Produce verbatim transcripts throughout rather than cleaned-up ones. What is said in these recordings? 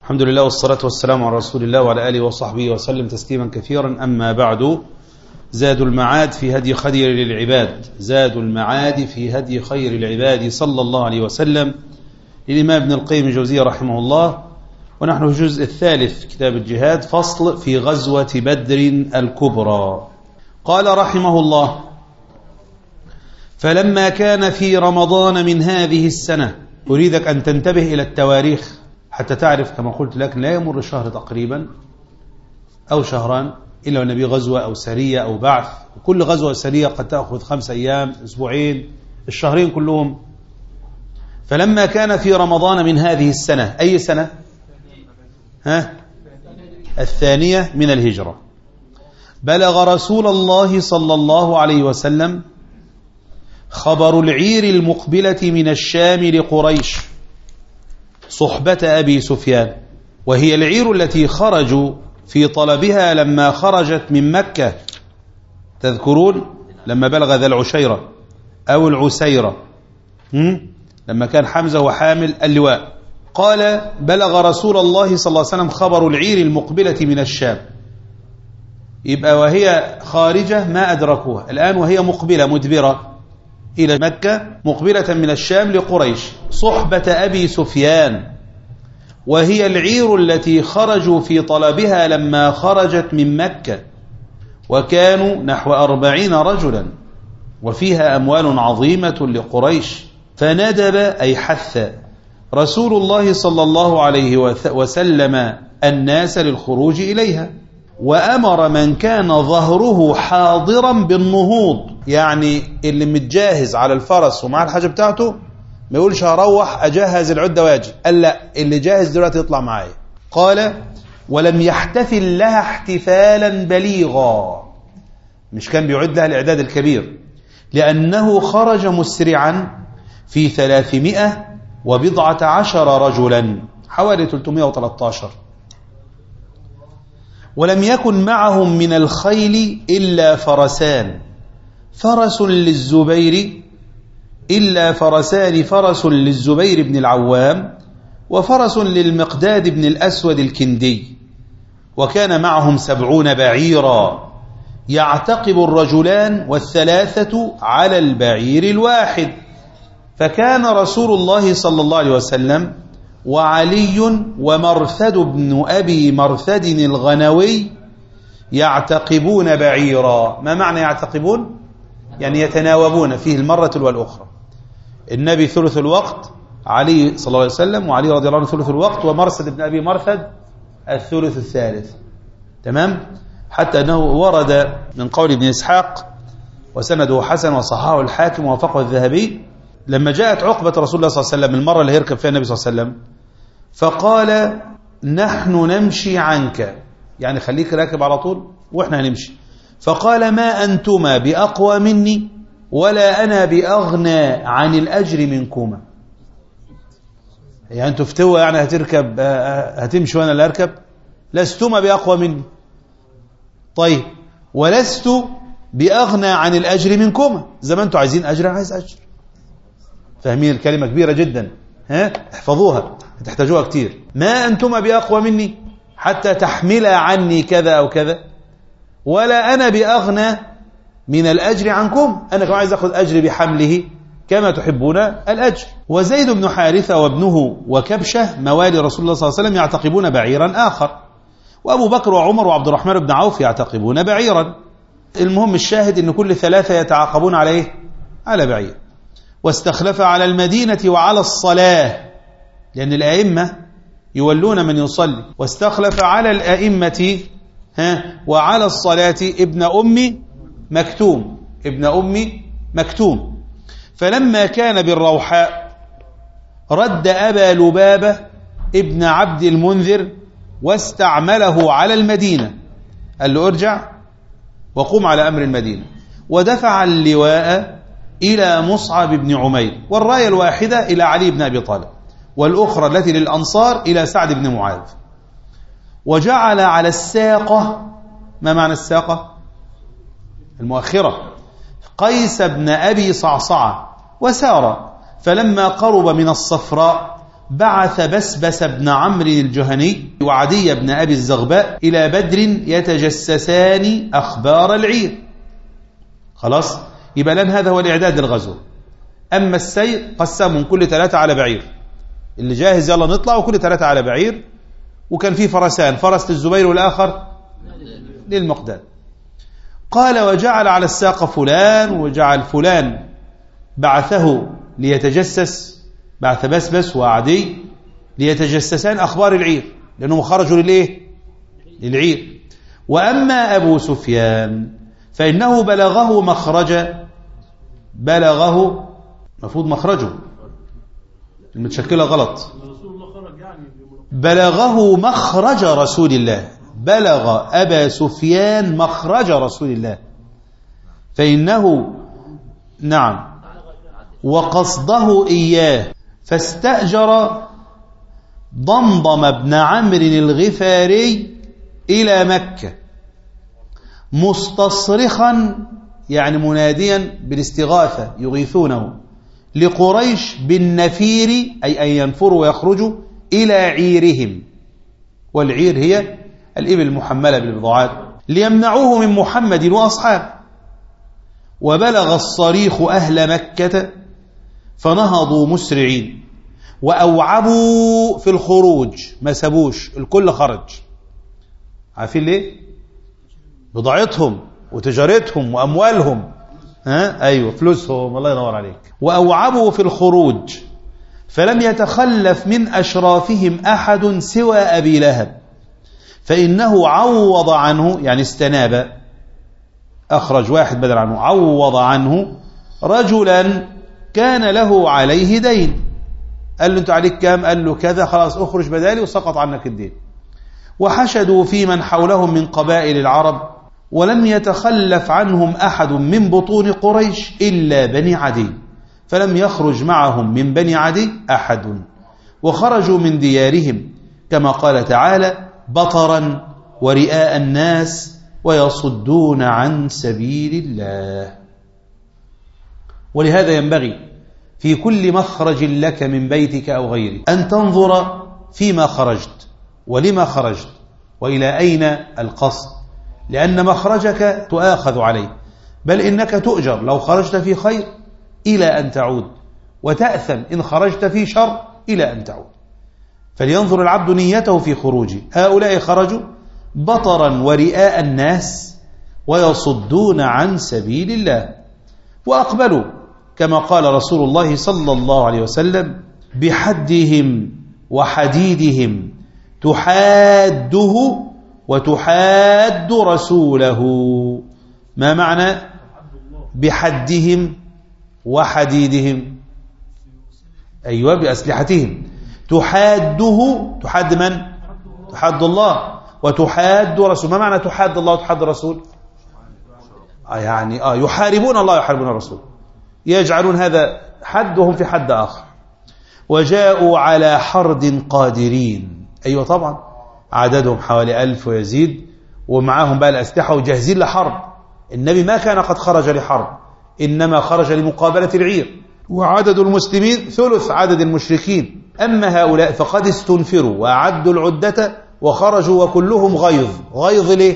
الحمد لله والصلاة والسلام على رسول الله وعلى آله وصحبه وسلم تسليما كثيرا. أما بعد، زاد المعاد في هدي خير العباد زاد المعاد في هدي خير العباد صلى الله عليه وسلم للإمام ابن القيم الجوزية رحمه الله. ونحن في الجزء الثالث كتاب الجهاد، فصل في غزوة بدر الكبرى. قال رحمه الله: فلما كان في رمضان من هذه السنة. أريدك أن تنتبه إلى التواريخ حتى تعرف، كما قلت لك لا يمر شهر تقريبا أو شهران إلا والنبي غزوة أو سرية أو بعث، وكل غزوة سرية قد تأخذ خمس أيام، أسبوعين، الشهرين كلهم. فلما كان في رمضان من هذه السنة، أي سنة؟ ها؟ الثانية من الهجرة. بلغ رسول الله صلى الله عليه وسلم خبر العير المقبلة من الشام لقريش صحبة أبي سفيان، وهي العير التي خرجوا في طلبها لما خرجت من مكة. تذكرون لما بلغ ذا العشيرة أو العسيرة لما كان حمزة وحامل اللواء. قال: بلغ رسول الله صلى الله عليه وسلم خبر العير المقبلة من الشام. يبقى وهي خارجة ما أدركوها، الآن وهي مقبلة مدبرة إلى مكة، مقبلة من الشام لقريش صحبة أبي سفيان، وهي العير التي خرجوا في طلبها لما خرجت من مكة، وكانوا نحو أربعين رجلا، وفيها أموال عظيمة لقريش. فندب أي حث رسول الله صلى الله عليه وسلم الناس للخروج إليها، وأمر من كان ظهره حاضرا بالنهوض، يعني اللي متجاهز على الفرس ومع الحاجة بتاعته ما يقولش هروح أجهز العدة واجي، قال لا، اللي جاهز دلوقتي يطلع معايا. قال: ولم يحتفل لها احتفالا بليغا، مش كان بيعد لها الإعداد الكبير، لأنه خرج مسرعا في ثلاثمائة وبضعة عشر رجلا، حوالي ثلاثمائة وثلاثة عشر. ولم يكن معهم من الخيل إلا فرسان، فرس للزبير إلا فرسان، فرس للزبير بن العوام وفرس للمقداد بن الأسود الكندي، وكان معهم سبعون بعيرا يعتقب الرجلان والثلاثة على البعير الواحد. فكان رسول الله صلى الله عليه وسلم وعلي ومرثد بن أبي مرثد الغنوي يعتقبون بعيرا. ما معنى يعتقبون؟ يعني يتناوبون فيه المرة والأخرى. النبي ثلث الوقت، علي صلى الله عليه وسلم وعلي رضي الله عنه ثلث الوقت، ومرثد بن أبي مرثد الثلث الثالث. تمام؟ حتى أنه ورد من قول ابن إسحاق وسنده حسن وصححه الحاكم ووافقه الذهبي، لما جاءت عقبة رسول الله صلى الله عليه وسلم المرة اللي هيركب فيها النبي صلى الله عليه وسلم، فقال: نحن نمشي عنك، يعني خليك راكب على طول وإحنا هنمشي. فقال: ما أنتما بأقوى مني ولا أنا بأغنى عن الأجر منكما. يعني أنتوا فتوى، يعني هتركب هتمشي وأنا اللي أركب؟ لستما بأقوى مني، طيب، ولست بأغنى عن الأجر منكما. زي ما أنتوا عايزين أجر، عايز أجر. فاهمين الكلمة كبيرة جدا، ها؟ احفظوها، تحتاجوها كتير. ما أنتما بأقوى مني حتى تحملا عني كذا أو كذا، ولا أنا بأغنى من الأجر عنكم، أنا كمان عايز أخذ أجر بحمله كما تحبون الأجر. وزيد بن حارثة وابنه وكبشة موالي رسول الله صلى الله عليه وسلم يعتقبون بعيرا آخر، وأبو بكر وعمر وعبد الرحمن بن عوف يعتقبون بعيرا. المهم الشاهد أن كل ثلاثة يتعاقبون عليه على بعير. واستخلف على المدينة وعلى الصلاة، لأن الأئمة يولون من يصلي، واستخلف على الأئمة ها وعلى الصلاة ابن أم مكتوم ابن أم مكتوم. فلما كان بالروحاء رد أبا لبابة ابن عبد المنذر واستعمله على المدينة، قال له: ارجع وقم على أمر المدينة. ودفع اللواء إلى مصعب بن عمير، والراية الواحدة إلى علي بن أبي طالب، والأخرى التي للأنصار إلى سعد بن معاذ. وجعل على الساقة، ما معنى الساقة؟ المؤخرة، قيس بن أبي صعصعة، وسار. فلما قرب من الصفراء بعث بسبس بن عمرو الجهني وعدي بن أبي الزغباء إلى بدر يتجسسان أخبار العير. خلاص، يبقى لن هذا هو الإعداد للغزو. أما السير قسمهم كل ثلاثة على بعير، اللي جاهز يلا نطلع، وكل ثلاثة على بعير، وكان في فرسان، فرس للزبير والآخر للمقداد. قال وجعل على الساق فلان، وجعل فلان بعثه ليتجسس، بعث بسبس وعدي ليتجسسان أخبار العير، لأنهم خرجوا للإيه؟ للعير. وأما أبو سفيان فإنه بلغه مخرج، بلغه مفروض مخرجه المتشكلة غلط، بلغه مخرج رسول الله، بلغ أبا سفيان مخرج رسول الله، فإنه نعم وقصده إياه، فاستأجر ضمضم بن عمرو الغفاري إلى مكة مستصرخا، يعني مناديا بالاستغاثة يغيثونه، لقريش بالنفير، أي أن ينفروا ويخرجوا إلى عيرهم، والعير هي الإبل المحملة بالبضاعات، ليمنعوه من محمد وأصحابه. وبلغ الصريخ أهل مكة فنهضوا مسرعين، وأوعبوا في الخروج، ما سابوش، الكل خرج. عارفين ليه؟ بضاعتهم وتجارتهم وأموالهم، ها؟ أيوة فلوسهم، الله ينور عليك. وأوعبوا في الخروج، فلم يتخلف من أشرافهم أحد سوى أبي لهب، فإنه عوض عنه، يعني استناب، أخرج واحد بدل عنه، عوض عنه رجلا كان له عليه دين. قال له أنت عليك كام؟ قال له كذا، خلاص أخرج بدالي وسقط عنك الدين. وحشدوا في من حولهم من قبائل العرب، ولم يتخلف عنهم أحد من بطون قريش إلا بني عدي، فلم يخرج معهم من بني عدي أحد، وخرجوا من ديارهم كما قال تعالى بطرا ورئاء الناس ويصدون عن سبيل الله. ولهذا ينبغي في كل مخرج لك من بيتك أو غيره أن تنظر فيما خرجت ولما خرجت وإلى أين القصد، لأن مخرجك تؤاخذ عليه، بل إنك تؤجر لو خرجت في خير إلى أن تعود، وتأثم إن خرجت في شر إلى أن تعود. فلينظر العبد نيته في خروجه. هؤلاء خرجوا بطرا ورئاء الناس ويصدون عن سبيل الله، وأقبلوا كما قال رسول الله صلى الله عليه وسلم بحدهم وحديدهم تحاده وتحاد رسوله. ما معنى بحدهم وحديدهم؟ أيوة بأسلحتهم. تحاده، تحاد من؟ تحاد الله، وتحاد رسول. ما معنى تحاد الله وتحاد الرسول؟ آه يعني آه يحاربون الله يحاربون الرسول، يجعلون هذا حد وهم في حد آخر. وجاءوا على حرد قادرين، أيوة طبعا عددهم حوالي ألف ويزيد، ومعاهم بقى الأسلحة وجاهزين لحرب. النبي ما كان قد خرج لحرب، إنما خرج لمقابلة العير، وعدد المسلمين ثلث عدد المشركين. أما هؤلاء فقد استنفروا وأعدوا العدة وخرجوا وكلهم غيظ. غيظ ليه؟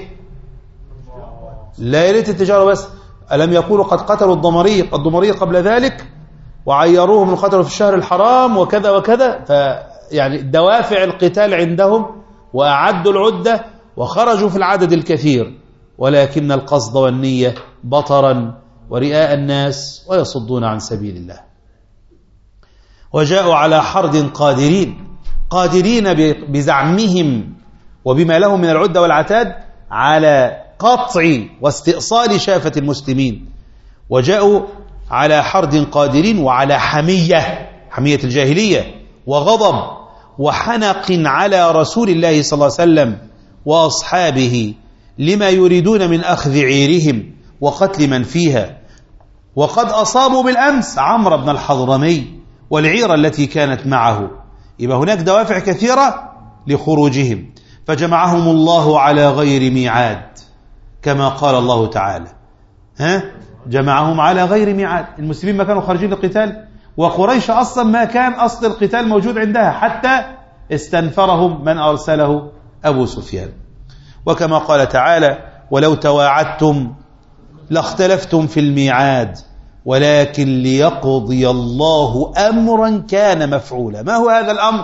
لا يريد التجارة بس، ألم يقولوا قد قتلوا الضمري الضمري قبل ذلك وعيروهم من قتلوا في الشهر الحرام وكذا وكذا، فيعني دوافع القتال عندهم، وأعدوا العدة وخرجوا في العدد الكثير، ولكن القصد والنية بطرا ورئاء الناس ويصدون عن سبيل الله. وجاءوا على حرد قادرين، قادرين بزعمهم وبما لهم من العدة والعتاد على قطع واستئصال شافة المسلمين. وجاءوا على حرد قادرين وعلى حمية، حمية الجاهلية، وغضب وحنق على رسول الله صلى الله عليه وسلم وأصحابه لما يريدون من أخذ عيرهم وقتل من فيها. وقد أصابوا بالأمس عمرو بن الحضرمي والعيرة التي كانت معه. يبقى هناك دوافع كثيرة لخروجهم، فجمعهم الله على غير ميعاد كما قال الله تعالى، ها؟ جمعهم على غير ميعاد. المسلمين ما كانوا خارجين للقتال، وقريش أصلا ما كان أصل القتال موجود عندها حتى استنفرهم من أرسله أبو سفيان. وكما قال تعالى: ولو تواعدتم لاختلفتم في الميعاد ولكن ليقضي الله أمرا كان مفعولا. ما هو هذا الأمر؟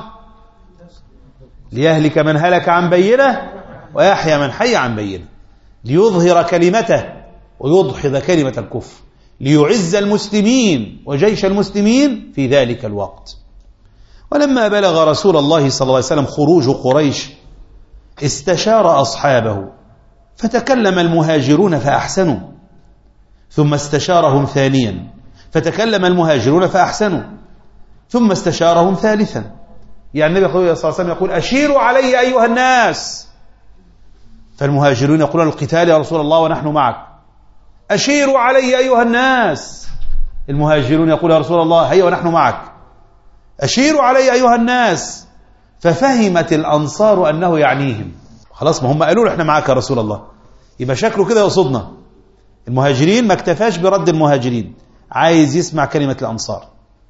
ليهلك من هلك عن بينه ويحيى من حي عن بينه، ليظهر كلمته ويدحض كلمة الكفر، ليعز المسلمين وجيش المسلمين في ذلك الوقت. ولما بلغ رسول الله صلى الله عليه وسلم خروج قريش استشار أصحابه، فتكلم المهاجرون فأحسنوا، ثم استشارهم ثانيا فتكلم المهاجرون فأحسنوا، ثم استشارهم ثالثا. يعني النبي صلى الله عليه وسلم يقول: أشيروا علي أيها الناس، فالمهاجرون يقولون: القتال يا رسول الله ونحن معك. أشيروا علي أيها الناس، المهاجرون يقول: يا رسول الله هيا ونحن معك. أشيروا علي أيها الناس، ففهمت الأنصار أنه يعنيهم. خلاص، ما هم قالوا له: احنا معك يا رسول الله، يبقى شكله كده يقصدنا. المهاجرين ما اكتفاش برد المهاجرين، عايز يسمع كلمة الأنصار.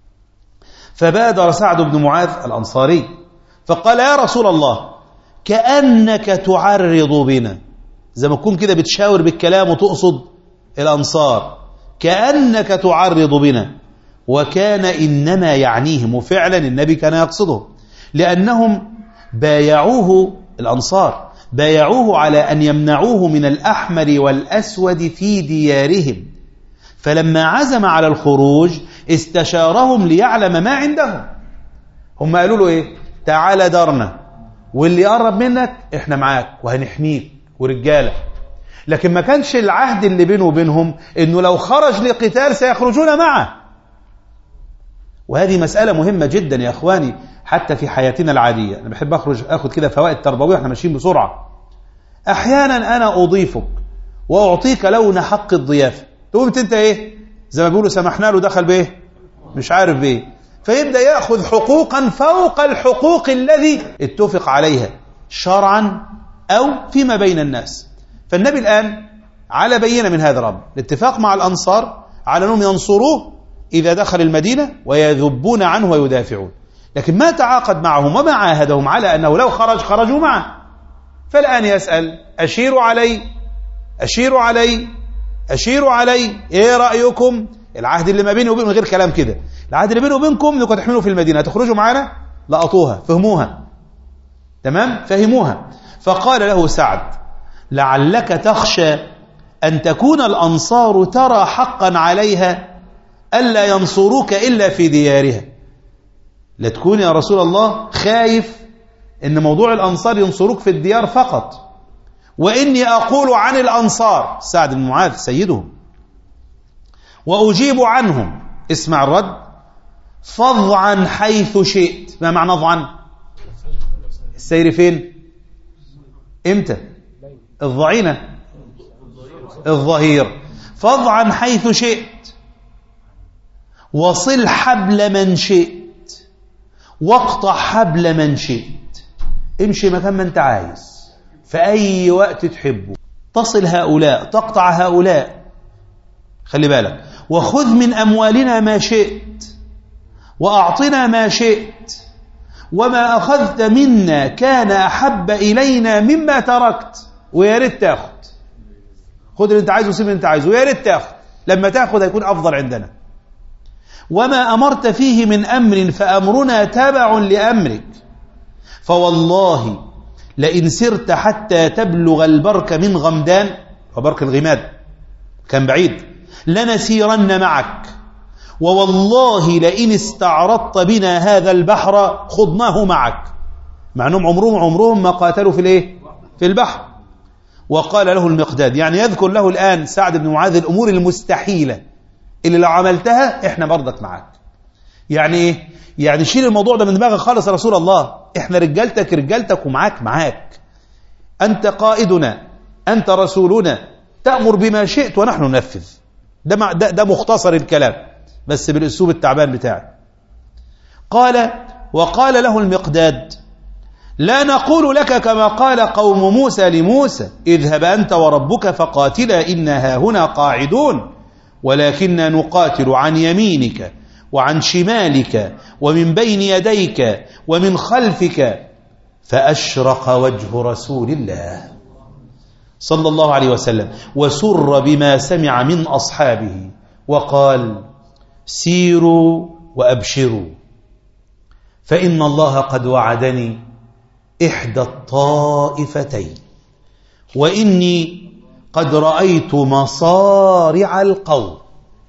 فبادر سعد بن معاذ الأنصاري فقال: يا رسول الله كأنك تعرض بنا، زي ما تكون كده بتشاور بالكلام وتقصد الأنصار، كأنك تعرض بنا. وكان إنما يعنيهم، وفعلا النبي كان يقصده، لأنهم بايعوه الأنصار، بايعوه على أن يمنعوه من الأحمر والأسود في ديارهم، فلما عزم على الخروج استشارهم ليعلم ما عندهم. هم قالوا له إيه؟ تعال دارنا، واللي يقرب منك إحنا معاك وهنحميك ورجالة. لكن ما كانش العهد اللي بينه وبينهم إنه لو خرج لقتال سيخرجون معه. وهذه مسألة مهمة جدا يا أخواني حتى في حياتنا العادية. أنا بحب أخرج أخذ كده فوائد تربوية، إحنا ماشيين بسرعة. أحيانا أنا أضيفك وأعطيك لون حق الضيافة، تقوم أنت إيه؟ زي ما بيقولوا سمحنا له دخل بإيه؟ مش عارف بإيه، فيبدأ يأخذ حقوقا فوق الحقوق الذي اتفق عليها شرعا أو فيما بين الناس. فالنبي الآن على بينة من هذا الأمر، الاتفاق مع الأنصار على أنهم ينصروه إذا دخل المدينة ويذبون عنه ويدافعون، لكن ما تعاقد معهم وما عاهدهم على أنه لو خرج خرجوا معه. فالآن يسأل: أشيروا علي أشيروا علي أشيروا علي، إيه رأيكم؟ العهد اللي ما بيني وبين، من غير كلام كده، العهد اللي بيني وبينكم انكم تحملوا في المدينة، تخرجوا معنا؟ لقطوها، فهموها، تمام، فهموها. فقال له سعد: لعلك تخشى أن تكون الأنصار ترى حقا عليها ألا ينصروك إلا في ديارها. لا تكون يا رسول الله خايف إن موضوع الأنصار ينصروك في الديار فقط، وإني أقول عن الأنصار، سعد بن معاذ سيدهم، وأجيب عنهم، اسمع الرد، فضعا حيث شئت. ما معنى ضعا؟ السير فين؟ امتى؟ الضعينة، الظهير. فضعا حيث شئت، وصل حبل من شئت، واقطع حبل من شئت. امشي مكان ما انت عايز في أي وقت تحبه، تصل هؤلاء تقطع هؤلاء، خلي بالك، وخذ من أموالنا ما شئت وأعطنا ما شئت، وما أخذت منا كان أحب إلينا مما تركت. ويا ريت تاخذ، خذ اللي انت عايزه وسيب اللي انت عايزه، ويا ريت تاخذ، لما تاخذ هيكون أفضل عندنا. وما أمرت فيه من أمر فأمرنا تابع لأمرك، فوالله لئن سرت حتى تبلغ البرك من غمدان، وبرك الغماد كان بعيد، لنسيرن معك، ووالله لئن استعرضت بنا هذا البحر خضناه معك. مع أنهم عمرهم عمرهم ما قاتلوا في الايه؟ في البحر. وقال له المقداد، يعني يذكر له الآن سعد بن معاذ الأمور المستحيلة اللي لو عملتها احنا برضك معك. يعني ايه؟ يعني شيل الموضوع ده من دماغك خالص يا رسول الله، احنا رجالتك رجالتك ومعاك معاك، أنت قائدنا، أنت رسولنا، تأمر بما شئت ونحن ننفذ. ده, ده, ده مختصر الكلام بس بالأسلوب التعبان بتاعي. قال: وقال له المقداد: لا نقول لك كما قال قوم موسى لموسى: اذهب أنت وربك فقاتلا إنا هاهنا قاعدون، ولكننا نقاتل عن يمينك وعن شمالك ومن بين يديك ومن خلفك، فأشرق وجه رسول الله صلى الله عليه وسلم وسر بما سمع من أصحابه وقال: سيروا وأبشروا، فإن الله قد وعدني إحدى الطائفتين، وإني قد رأيت مصارع القوم.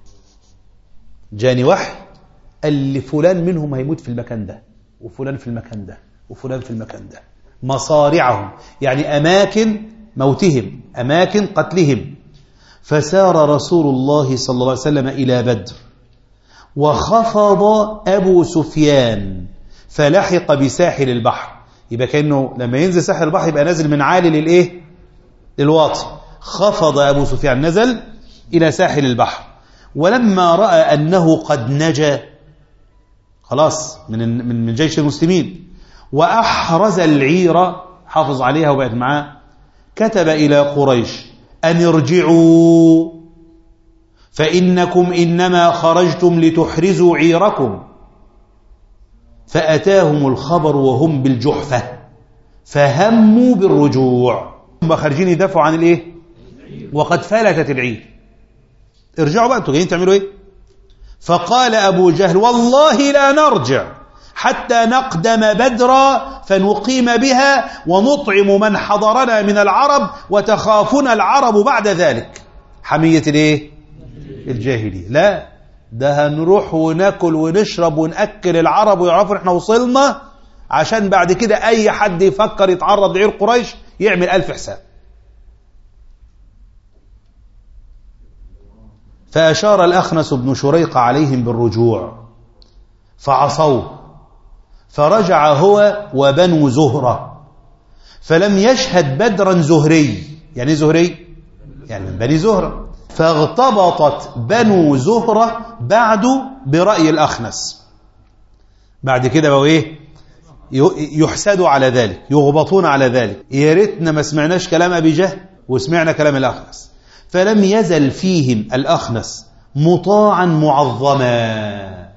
جاني وحي قال لي فلان منهم هيموت في المكان ده، وفلان في المكان ده، وفلان في المكان ده. مصارعهم يعني أماكن موتهم، أماكن قتلهم. فسار رسول الله صلى الله عليه وسلم إلى بدر، وخفض أبو سفيان فلحق بساحل البحر. يبقى كأنه لما ينزل ساحل البحر يبقى نازل من عالي للإيه؟ للواطي. خفض أبو سفيان، نزل إلى ساحل البحر، ولما رأى أنه قد نجا خلاص من من جيش المسلمين وأحرز العير، حافظ عليها وبقت معاه، كتب إلى قريش أن ارجعوا فإنكم إنما خرجتم لتحرزوا عيركم. فأتاهم الخبر وهم بالجحفة فهموا بالرجوع. هم خارجين يدافعوا عن الإيه؟ وقد فلتت العير. ارجعوا بقى، انتوا جايين تعملوا إيه؟ فقال أبو جهل: والله لا نرجع حتى نقدم بدرا فنقيم بها ونطعم من حضرنا من العرب وتخافنا العرب بعد ذلك. حمية الايه؟ الجاهلية. لا، ده هنروح وناكل ونشرب ونأكل العرب ويعرفوا احنا وصلنا، عشان بعد كده اي حد يفكر يتعرض لعير قريش يعمل ألف حساب. فأشار الأخنس بن شريق عليهم بالرجوع فعصوه، فرجع هو وبنو زهرة، فلم يشهد بدرا زهري. يعني زهري يعني من بني زهرة. فاغتبطت بنو زهرة بعد برأي الأخنس. بعد كده بقوا ايه؟ يحسدوا على ذلك، يغبطون على ذلك. يا ريتنا ما سمعناش كلام أبي جهل وسمعنا كلام الأخنس. فلم يزل فيهم الأخنس مطاعا معظما.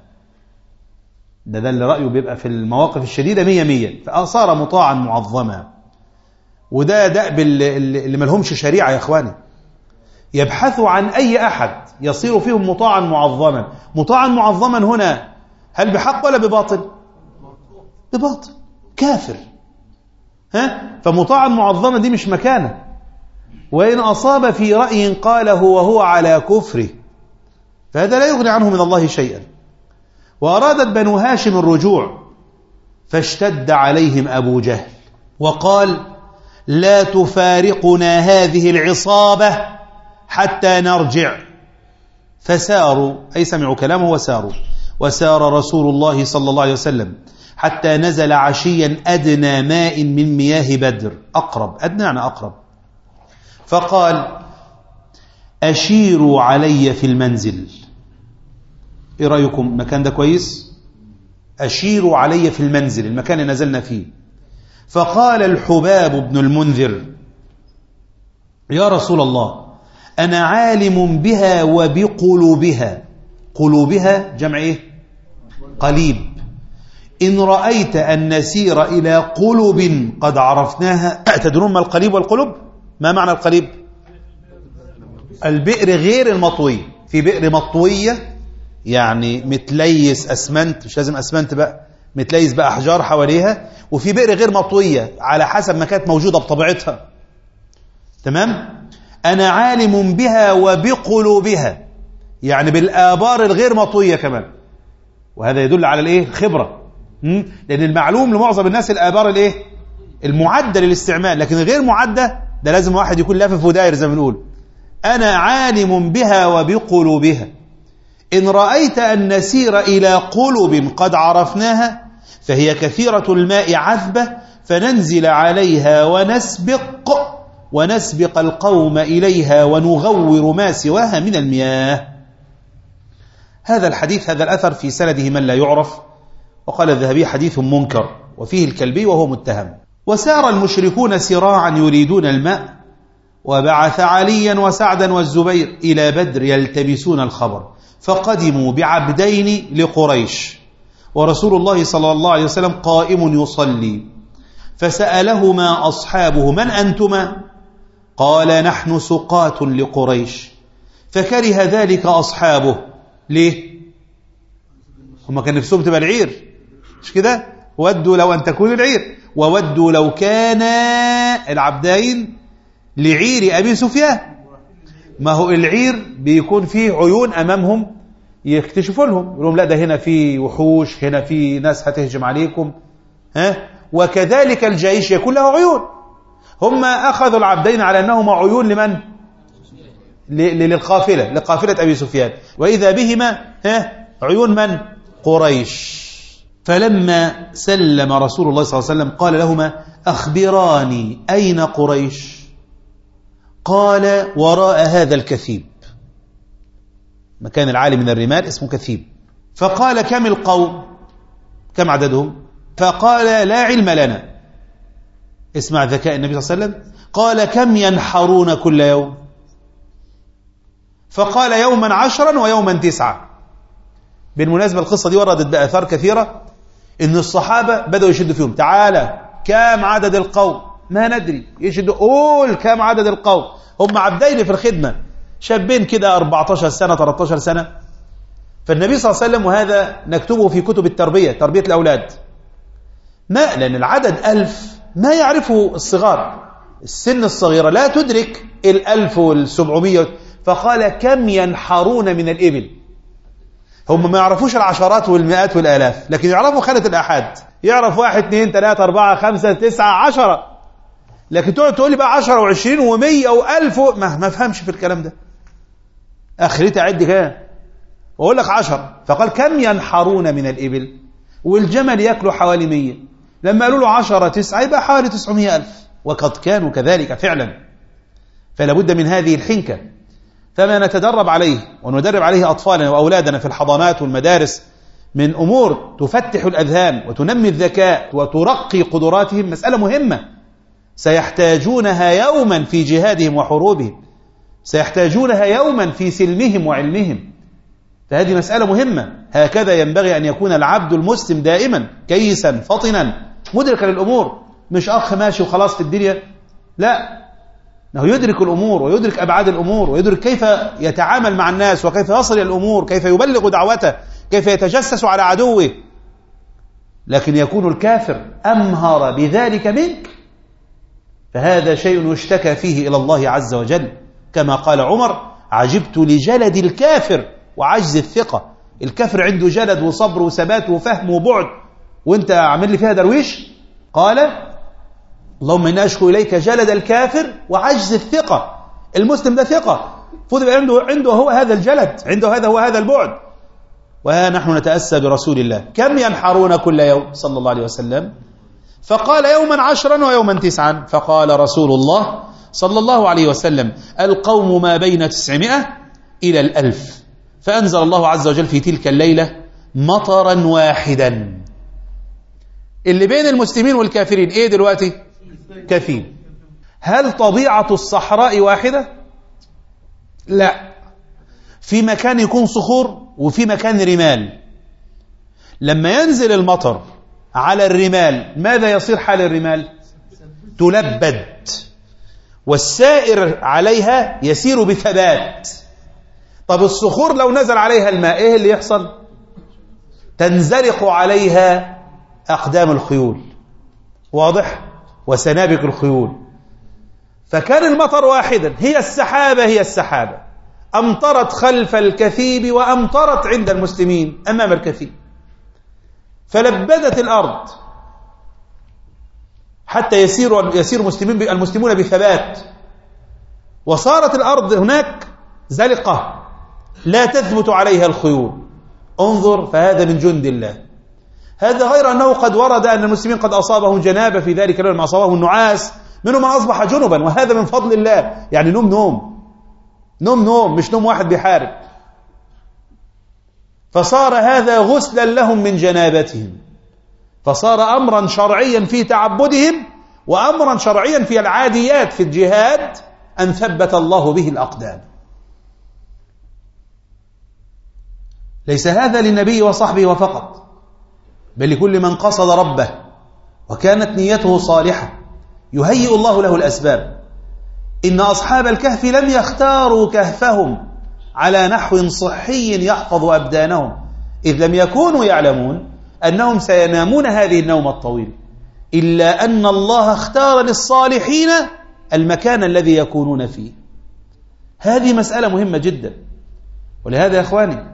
ده ده اللي رأيه بيبقى في المواقف الشديدة مية مية، فصار مطاعا معظما. وده دأب اللي ملهمش شريعة يا إخواني، يبحثوا عن أي أحد يصير فيهم مطاعا معظما. مطاعا معظما هنا هل بحق ولا بباطل؟ بباطل، كافر. ها؟ فمطاعا معظما دي مش مكانه. وإن أصاب في رأي قاله وهو على كفره فهذا لا يغني عنه من الله شيئا. وأرادت بنو هاشم الرجوع، فاشتد عليهم أبو جهل وقال: لا تفارقنا هذه العصابة حتى نرجع. فساروا، أي سمعوا كلامه وساروا. وسار رسول الله صلى الله عليه وسلم حتى نزل عشيا أدنى ماء من مياه بدر، أقرب، أدنى يعني أقرب. فقال: أشيروا علي في المنزل. إيه رأيكم؟ المكان ده كويس؟ أشيروا علي في المنزل، المكان اللي نزلنا فيه. فقال الحباب بن المنذر: يا رسول الله، أنا عالم بها وبقلوبها. قلوبها جمع إيه؟ قليب. إن رأيت أن نسير إلى قلوب قد عرفناها. تدرون ما القليب والقلوب؟ ما معنى القليب؟ البئر غير المطوية. في بئر مطوية يعني متليس أسمنت، مش لازم أسمنت بقى، متليس بقى أحجار حواليها. وفي بئر غير مطوية على حسب ما كانت موجودة بطبيعتها. تمام؟ أنا عالم بها وبقلوبها، يعني بالآبار الغير مطوية كمان. وهذا يدل على الإيه؟ خبرة. لأن المعلوم لمعظم الناس الآبار الإيه؟ المعدة للاستعمال، لكن غير معدة ده لازم واحد يكون لافف وداير زي ما بنقول. أنا عالم بها وبقلوبها. إن رأيت أن نسير إلى قلوب قد عرفناها فهي كثيرة الماء عذبة، فننزل عليها ونسبق ونسبق القوم إليها ونغور ما سواها من المياه. هذا الحديث، هذا الأثر في سنده من لا يعرف، وقال الذهبي حديث منكر، وفيه الكلبي وهو متهم. وسار المشركون سراعا يريدون الماء، وبعث عليا وسعدا والزبير إلى بدر يلتبسون الخبر، فقدموا بعبدين لقريش ورسول الله صلى الله عليه وسلم قائم يصلي، فسألهما أصحابه: من أنتما؟ قال: نحن سقاة لقريش. فكره ذلك أصحابه. ليه؟ هم كان نفسهم تبقى العير، مش كده؟ ودوا لو أن تكون العير، وودوا لو كان العبدين لعير أبي سفيان. ما هو العير بيكون فيه عيون أمامهم يكتشفوا لهم، يقول لهم لا ده هنا في وحوش، هنا في ناس هتهجم عليكم، ها؟ وكذلك الجيش يكون له عيون. هم أخذوا العبدين على أنهما عيون لمن؟ للقافلة، لقافلة أبي سفيان، وإذا بهما ها عيون من؟ قريش. فلما سلم رسول الله صلى الله عليه وسلم قال لهما: أخبراني أين قريش؟ قال: وراء هذا الكثيب. مكان العالي من الرمال اسمه كثيب. فقال: كم القوم؟ كم عددهم؟ فقال: لا علم لنا. اسمع ذكاء النبي صلى الله عليه وسلم. قال: كم ينحرون كل يوم؟ فقال: يوما عشرا ويوما تسعة. بالمناسبة القصة دي وردت بآثار كثيرة إن الصحابة بدأوا يشدوا فيهم: تعالى كم عدد القوم؟ ما ندري. يشدوا: قول كم عدد القوم؟ هم عبدين في الخدمة، شابين كده أربعة عشر سنة ثلاثة عشر سنة. فالنبي صلى الله عليه وسلم، وهذا نكتبه في كتب التربية، تربية الأولاد، ما لأن العدد ألف ما يعرفه الصغار، السن الصغيرة لا تدرك الألف والسبعمية. فقال: كم ينحرون من الإبل؟ هم ما يعرفوش العشرات والمئات والآلاف، لكن يعرفوا خانة الأحاد، يعرف واحد اثنين ثلاثة أربعة خمسة تسعة عشرة، لكن تقعد تقول لي بقى عشرة وعشرين ومية وألف ما ما فهمش في الكلام ده. آخرتي أعد كام وأقول لك عشرة. فقال: كم ينحرون من الإبل؟ والجمل يأكلوا حوالي مية، لما قالوا له عشرة تسعة يبقى حوالي تسعمائة ألف، وقد كانوا كذلك فعلا. فلا بد من هذه الحنكة. فما نتدرب عليه وندرب عليه أطفالنا وأولادنا في الحضانات والمدارس من أمور تفتح الأذهان وتنمي الذكاء وترقي قدراتهم مسألة مهمة سيحتاجونها يوما في جهادهم وحروبهم، سيحتاجونها يوما في سلمهم وعلمهم. فهذه مسألة مهمة. هكذا ينبغي أن يكون العبد المسلم دائما كيسا فطنا مدركا للأمور، مش أخ ماشي وخلاص في الدنيا، لا، أنه يدرك الأمور ويدرك أبعاد الأمور ويدرك كيف يتعامل مع الناس وكيف يصل إلى الأمور، كيف يبلغ دعوته، كيف يتجسس على عدوه. لكن يكون الكافر أمهر بذلك منك، فهذا شيء يشتكى فيه إلى الله عز وجل، كما قال عمر: عجبت لجلد الكافر وعجز الثقة. الكافر عنده جلد وصبر وثبات وفهم وبعد، وانت عامل لي فيها درويش. قال: اللهم إني أشكو إليك جلد الكافر وعجز الثقة. المسلم ده ثقة، فضل عنده عنده هو هذا الجلد، عنده هذا هو هذا البعد. وها نحن نتأسى برسول الله: كم ينحرون كل يوم صلى الله عليه وسلم؟ فقال: يوما عشرا ويوما تسعا. فقال رسول الله صلى الله عليه وسلم: القوم ما بين تسعمائة إلى الألف. فأنزل الله عز وجل في تلك الليلة مطرا واحدا. اللي بين المسلمين والكافرين ايه دلوقتي؟ كثير. هل طبيعة الصحراء واحدة؟ لا، في مكان يكون صخور وفي مكان رمال. لما ينزل المطر على الرمال ماذا يصير حال الرمال؟ تلبد، والسائر عليها يسير بثبات. طب الصخور لو نزل عليها الماء ايه اللي يحصل؟ تنزلق عليها أقدام الخيول، واضح؟ وسنابك الخيول. فكان المطر واحدا، هي السحابة هي السحابة، أمطرت خلف الكثيب وأمطرت عند المسلمين أمام الكثيب، فلبدت الأرض حتى يسير يسير المسلمين المسلمون بثبات، وصارت الأرض هناك زلقة لا تثبت عليها الخيول. انظر، فهذا من جند الله. هذا غير أنه قد ورد أن المسلمين قد أصابهم جنابة في ذلك اليوم، ما أصابهم النعاس، منهم من أصبح جنبا، وهذا من فضل الله. يعني نوم نوم نوم نوم مش نوم واحد بيحارب. فصار هذا غسلا لهم من جنابتهم، فصار أمرا شرعيا في تعبدهم وأمرا شرعيا في العاديات في الجهاد أن ثبت الله به الأقدام. ليس هذا للنبي وصحبه وفقط، بل لكل من قصد ربه وكانت نيته صالحة يهيئ الله له الأسباب. إن أصحاب الكهف لم يختاروا كهفهم على نحو صحي يحفظ أبدانهم، إذ لم يكونوا يعلمون أنهم سينامون هذه النوم الطويل، إلا أن الله اختار للصالحين المكان الذي يكونون فيه. هذه مسألة مهمة جدا. ولهذا يا إخواني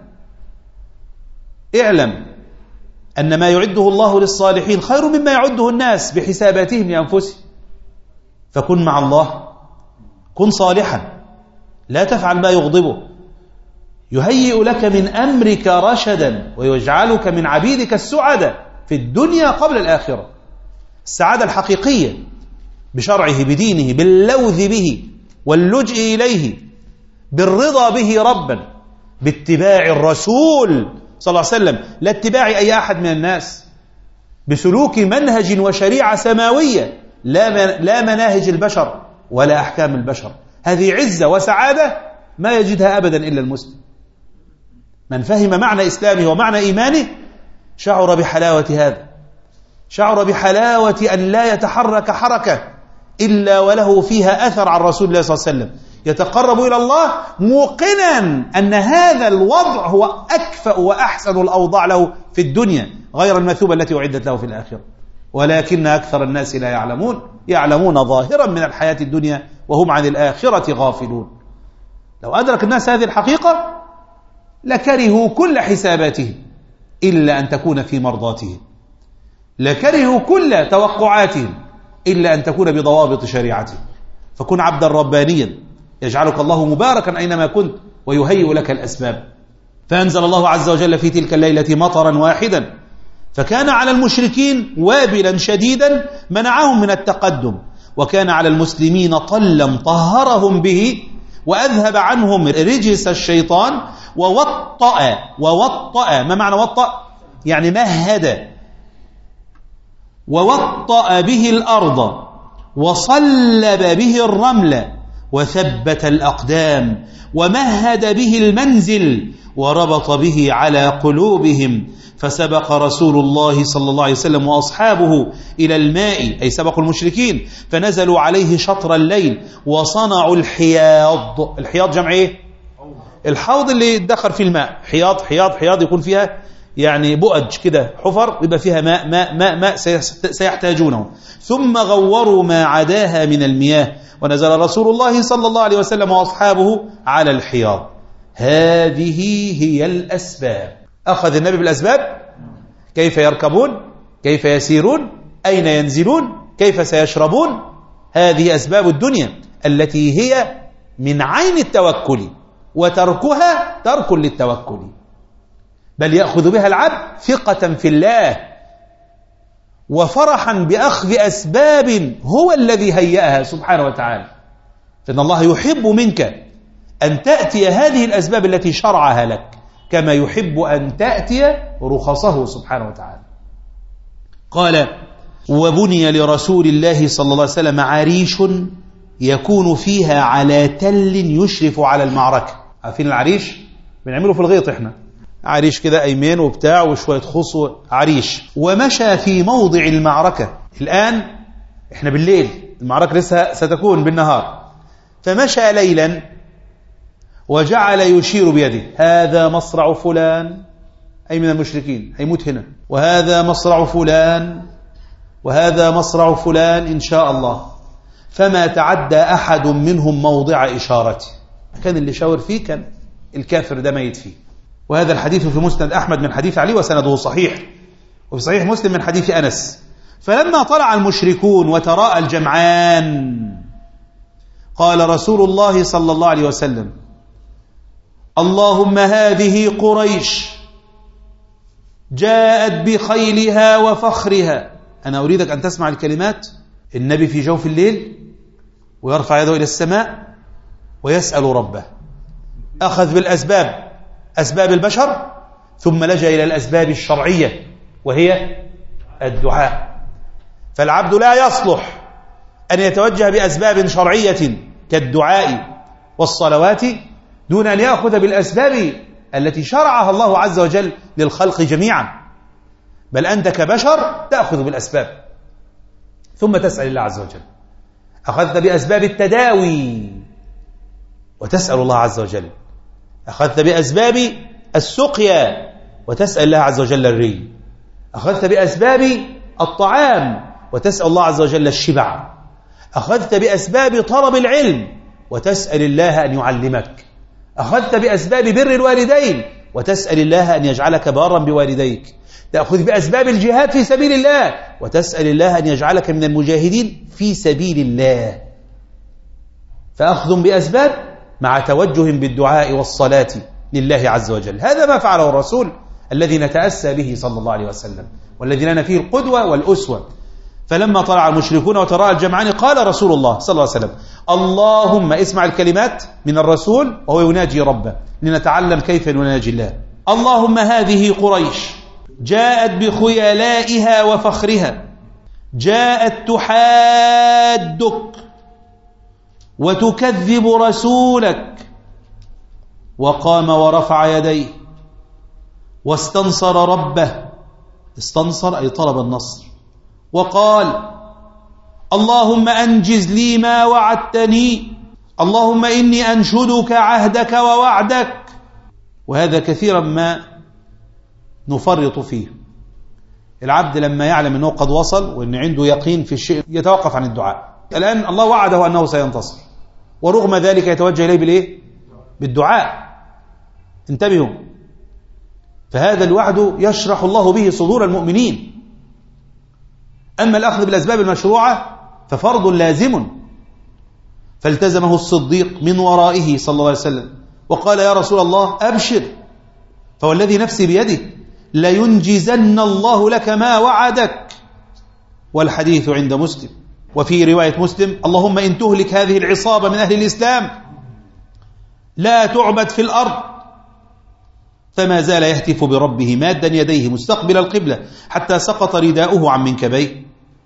اعلم أن ما يعده الله للصالحين خير مما يعده الناس بحساباتهم لأنفسهم. فكن مع الله، كن صالحا، لا تفعل ما يغضبه، يهيئ لك من أمرك رشدا ويجعلك من عبيدك السعداء في الدنيا قبل الآخرة. السعادة الحقيقية بشرعه بدينه، باللوذ به واللجئ إليه، بالرضا به ربا، باتباع الرسول صلى الله عليه وسلم لا اتباع أي أحد من الناس، بسلوك منهج وشريعة سماوية لا لا مناهج البشر ولا أحكام البشر. هذه عزة وسعادة ما يجدها أبدا إلا المسلم. من فهم معنى إسلامه ومعنى إيمانه شعر بحلاوة هذا، شعر بحلاوة أن لا يتحرك حركة إلا وله فيها أثر عن رسول الله صلى الله عليه وسلم، يتقرب إلى الله موقنا أن هذا الوضع هو أكفأ وأحسن الأوضاع له في الدنيا غير المثوبة التي أعدت له في الآخرة. ولكن أكثر الناس لا يعلمون، يعلمون ظاهرا من الحياة الدنيا وهم عن الآخرة غافلون. لو أدرك الناس هذه الحقيقة لكرهوا كل حساباتهم إلا أن تكون في مرضاتهم، لكرهوا كل توقعاتهم إلا أن تكون بضوابط شريعتهم. فكن عبدا ربانيا يجعلك الله مباركا أينما كنت ويهيئ لك الأسباب. فأنزل الله عز وجل في تلك الليلة مطرا واحدا فكان على المشركين وابلا شديدا منعهم من التقدم، وكان على المسلمين طلا طهرهم به وأذهب عنهم رجس الشيطان ووطأ. ووطأ ما معنى وطأ؟ يعني مهد. ووطأ به الأرض وصلب به الرمل وثبت الأقدام ومهد به المنزل وربط به على قلوبهم، فسبق رسول الله صلى الله عليه وسلم وأصحابه إلى الماء، أي سبقوا المشركين، فنزلوا عليه شطر الليل وصنعوا الحياض. الحياض جمع إيه؟ الحوض اللي يدخر فيه الماء. حياض حياض حياض يكون فيها يعني بؤج كده، حفر يبقى فيها ماء ماء ماء, ماء سيحتاجونه. ثم غوروا ما عداها من المياه، ونزل رسول الله صلى الله عليه وسلم وأصحابه على الحياض. هذه هي الأسباب. أخذ النبي بالأسباب، كيف يركبون، كيف يسيرون، أين ينزلون، كيف سيشربون. هذه أسباب الدنيا التي هي من عين التوكل، وتركها ترك للتوكل، بل يأخذ بها العبد ثقة في الله وفرحا بأخذ أسباب هو الذي هيأها سبحانه وتعالى. فإن الله يحب منك أن تأتي هذه الأسباب التي شرعها لك، كما يحب أن تأتي رخصه سبحانه وتعالى. قال: وبني لرسول الله صلى الله عليه وسلم عريش يكون فيها على تل يشرف على المعركة. عارفين العريش؟ بنعمله في الغيط احنا، عريش كده أيمين وبتاع وشوية خص، عريش. ومشى في موضع المعركة. الآن احنا بالليل، المعركة لسه ستكون بالنهار. فمشى ليلا وجعل يشير بيده: هذا مصرع فلان، أي من المشركين هيموت هنا، وهذا مصرع فلان، وهذا مصرع فلان إن شاء الله. فما تعدى أحد منهم موضع إشارته. كان اللي شاور فيه كان الكافر ده ميت فيه. وهذا الحديث في مسند أحمد من حديث علي وسنده صحيح، وفي صحيح مسلم من حديث أنس. فلما طلع المشركون وتراءى الجمعان قال رسول الله صلى الله عليه وسلم: اللهم هذه قريش جاءت بخيلها وفخرها. أنا أريدك أن تسمع الكلمات. النبي في جوف الليل ويرفع يده إلى السماء ويسأل ربه. أخذ بالأسباب، أسباب البشر، ثم لجأ إلى الأسباب الشرعية وهي الدعاء. فالعبد لا يصلح أن يتوجه بأسباب شرعية كالدعاء والصلوات دون أن يأخذ بالأسباب التي شرعها الله عز وجل للخلق جميعا، بل أنت كبشر تأخذ بالأسباب ثم تسأل الله عز وجل. أخذت بأسباب التداوي وتسأل الله عز وجل، أخذت بأسباب السقيا وتسأل الله عز وجل الري، أخذت بأسباب الطعام وتسأل الله عز وجل الشبع، أخذت بأسباب طلب العلم وتسأل الله أن يعلمك، أخذت بأسباب بر الوالدين وتسأل الله أن يجعلك بارا بوالديك، تأخذ بأسباب الجهاد في سبيل الله وتسأل الله أن يجعلك من المجاهدين في سبيل الله. فأخذ بأسباب مع توجه بالدعاء والصلاة لله عز وجل. هذا ما فعله الرسول الذي نتأسى به صلى الله عليه وسلم، والذي لنا فيه القدوة والأسوة. فلما طلع المشركون وتراءى الجمعان قال رسول الله صلى الله عليه وسلم: اللهم، اسمع الكلمات من الرسول وهو يناجي ربه لنتعلم كيف يناجي الله. اللهم هذه قريش جاءت بخيلائها وفخرها، جاءت تحادك وتكذب رسولك، وقام ورفع يديه واستنصر ربه، استنصر أي طلب النصر، وقال: اللهم أنجز لي ما وعدتني، اللهم إني أنشدك عهدك ووعدك. وهذا كثيرا ما نفرط فيه. العبد لما يعلم أنه قد وصل وأن عنده يقين في الشيء يتوقف عن الدعاء. الآن الله وعده أنه سينتصر، ورغم ذلك يتوجه إليه بالإيه؟ بالدعاء. انتبهوا، فهذا الوعد يشرح الله به صدور المؤمنين. أما الأخذ بالأسباب المشروعة ففرض لازم، فالتزمه الصديق من ورائه صلى الله عليه وسلم وقال: يا رسول الله أبشر، فوالذي نفسي بيده لينجزن الله لك ما وعدك. والحديث عند مسلم، وفي رواية مسلم: اللهم إن تهلك هذه العصابة من أهل الإسلام لا تعبد في الأرض. فما زال يهتف بربه مادا يديه مستقبل القبلة حتى سقط رداؤه عن منكبيه.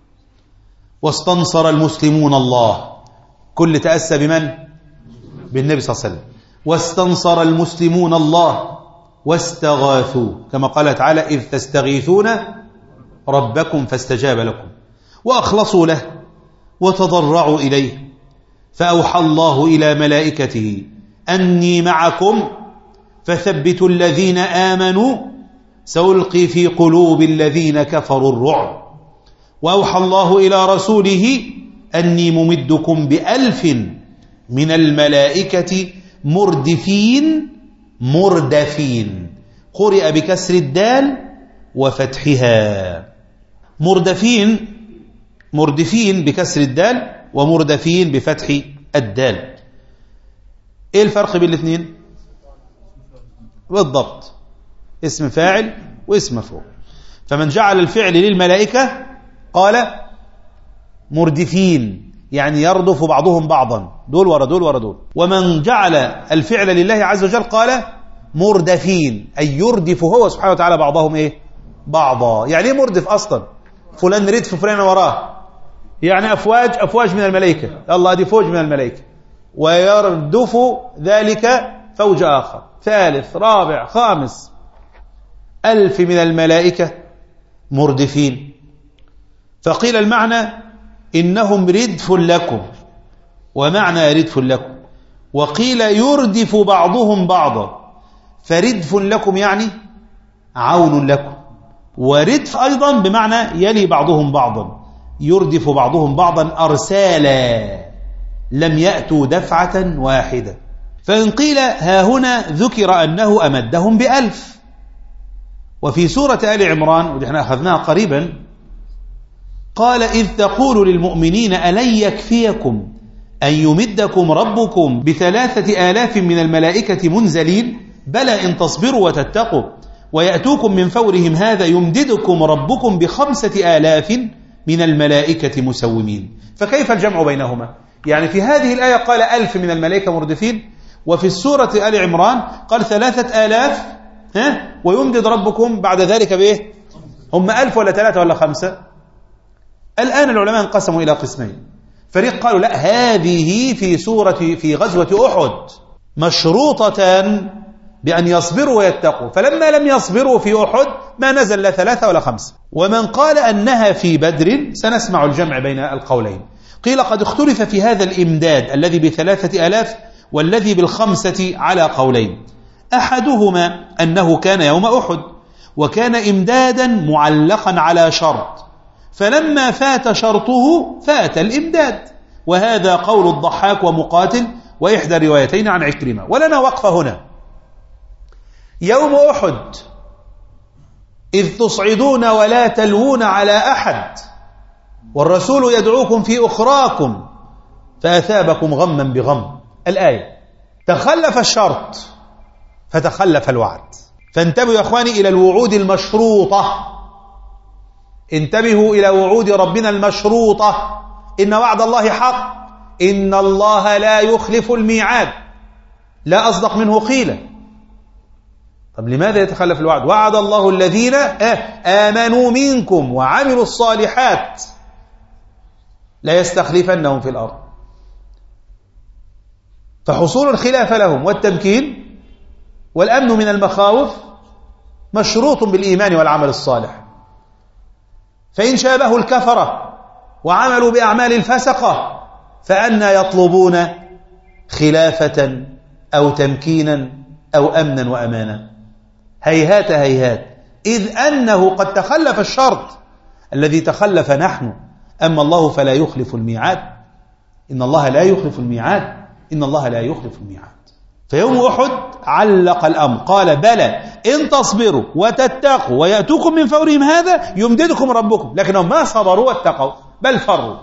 واستنصر المسلمون الله، كل تأسى بمن؟ بالنبي صلى الله عليه وسلم. واستنصر المسلمون الله واستغاثوا، كما قال تعالى: إذ تستغيثون ربكم فاستجاب لكم، وأخلصوا له وتضرعوا إليه، فأوحى الله إلى ملائكته أني معكم فثبتوا الذين آمنوا سألقي في قلوب الذين كفروا الرعب. وأوحى الله إلى رسوله أني ممدكم بألف من الملائكة مردفين مردفين، قرئ بكسر الدال وفتحها. مردفين، مردفين بكسر الدال ومردفين بفتح الدال. ايه الفرق بين الاثنين؟ بالضبط، اسم فاعل واسم مفعول. فمن جعل الفعل للملائكة قال مردفين، يعني يردف بعضهم بعضا، دول ورا دول ورا دول. ومن جعل الفعل لله عز وجل قال مردفين، أي يردف هو سبحانه وتعالى بعضهم ايه؟ بعضا. يعني ايه مردف اصلا؟ فلان ردف فلان وراه، يعني افواج افواج من الملائكة، الله دي فوج من الملائكة، ويردف ذلك فوج آخر، ثالث رابع خامس، ألف من الملائكة مردفين. فقيل المعنى إنهم ردف لكم، ومعنى ردف لكم. وقيل يردف بعضهم بعضا، فردف لكم يعني عون لكم، وردف أيضا بمعنى يلي بعضهم بعضا، يردف بعضهم بعضا أرسالا، لم يأتوا دفعة واحدة. فإن قيل ها هنا ذكر أنه أمدهم بألف. وفي سورة آل عمران، ودي احنا أخذناها قريبا، قال: إذ تقول للمؤمنين ألن يكفيكم أن يمدكم ربكم بثلاثة آلاف من الملائكة منزلين بلى إن تصبروا وتتقوا ويأتوكم من فورهم هذا يمددكم ربكم بخمسة آلاف من الملائكة مسومين. فكيف الجمع بينهما؟ يعني في هذه الآية قال ألف من الملائكة مردفين، وفي السورة آل عمران قال ثلاثة آلاف، ها؟ ويمدد ربكم بعد ذلك بإيه؟ هم ألف ولا ثلاثة ولا خمسة؟ الآن العلماء انقسموا إلى قسمين. فريق قالوا لا، هذه في سورة في غزوة أحد مشروطة بأن يصبروا ويتقوا، فلما لم يصبروا في أحد ما نزل لا ثلاثة ولا خمسة. ومن قال أنها في بدر سنسمع الجمع بين القولين. قيل قد اختلف في هذا الإمداد الذي بثلاثة آلاف والذي بالخمسة على قولين، أحدهما أنه كان يوم أحد وكان إمدادا معلقا على شرط، فلما فات شرطه فات الإمداد، وهذا قول الضحاك ومقاتل وإحدى روايتين عن عكرمة. ولنا وقفة هنا. يوم أحد إذ تصعدون ولا تلوون على أحد والرسول يدعوكم في أخراكم فأثابكم غما بغم، الآية. تخلف الشرط فتخلف الوعد. فانتبهوا يا أخواني إلى الوعود المشروطة، انتبهوا إلى وعود ربنا المشروطة. إن وعد الله حق، إن الله لا يخلف الميعاد، لا أصدق منه قيل. طب لماذا يتخلف الوعد؟ وعد الله الذين آمنوا منكم وعملوا الصالحات لا يستخلفنهم في الأرض. فحصول الخلافة لهم والتمكين والأمن من المخاوف مشروط بالإيمان والعمل الصالح. فإن شابهوا الكفرة وعملوا بأعمال الفسقة فأنى يطلبون خلافة أو تمكينا أو أمنا وأمانا؟ هيهات هيهات، إذ أنه قد تخلف الشرط الذي تخلف نحن، أما الله فلا يخلف الميعاد. إن الله لا يخلف الميعاد، إن الله لا يخلف الميعاد. فيوم أحد علق الأمر، قال بلى إن تصبروا وتتقوا ويأتوكم من فورهم هذا يمددكم ربكم، لكنهم ما صبروا واتقوا بل فروا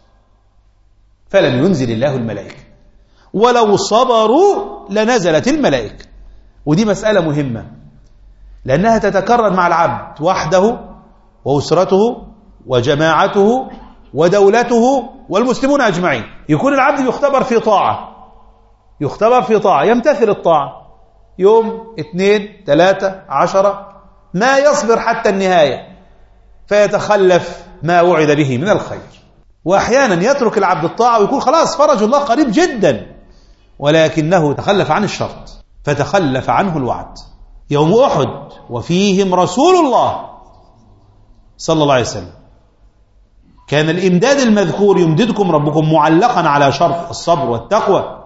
فلم ينزل الله الملائكة، ولو صبروا لنزلت الملائكة. ودي مسألة مهمة لأنها تتكرر مع العبد وحده وأسرته وجماعته ودولته والمسلمون أجمعين. يكون العبد يختبر في طاعة، يختبر في طاعة يمتثل الطاعة يوم اثنين ثلاثة عشرة، ما يصبر حتى النهاية فيتخلف ما وعد به من الخير. وأحيانا يترك العبد الطاعة ويكون خلاص فرج الله قريب جدا، ولكنه تخلف عن الشرط فتخلف عنه الوعد. يوم أحد وفيهم رسول الله صلى الله عليه وسلم، كان الإمداد المذكور يمددكم ربكم معلقا على شرط الصبر والتقوى.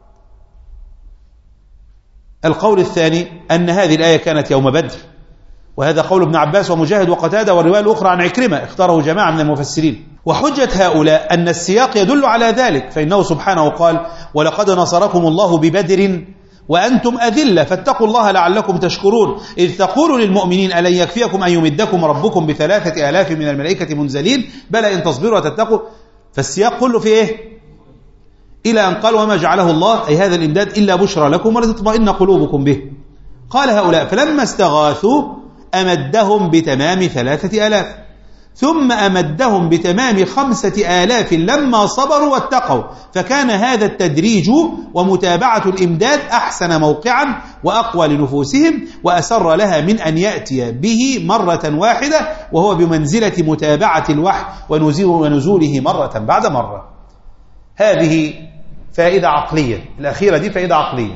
القول الثاني أن هذه الآية كانت يوم بدر، وهذا قول ابن عباس ومجاهد وقتادة، والرواية الأخرى عن عكرمة اختاره جماعة من المفسرين. وحجة هؤلاء أن السياق يدل على ذلك، فإنه سبحانه قال ولقد نصركم الله ببدر وأنتم أذلة فاتقوا الله لعلكم تشكرون إذ تقول للمؤمنين ألن يكفيكم أن يمدكم ربكم بثلاثة آلاف من الملائكة منزلين بلى إن تصبروا وتتقوا. فالسياق كله في إيه؟ إلى أن قال وما جعله الله أي هذا الإمداد إلا بشرى لكم ولتطمئن قلوبكم به. قال هؤلاء فلما استغاثوا أمدهم بتمام ثلاثة آلاف ثم أمدهم بتمام خمسة آلاف لما صبروا واتقوا، فكان هذا التدريج ومتابعة الإمداد أحسن موقعا وأقوى لنفوسهم وأسر لها من أن يأتي به مرة واحدة، وهو بمنزلة متابعة الوحي ونزوله مرة بعد مرة. هذه فائدة عقلية، الأخيرة دي فائدة عقلية،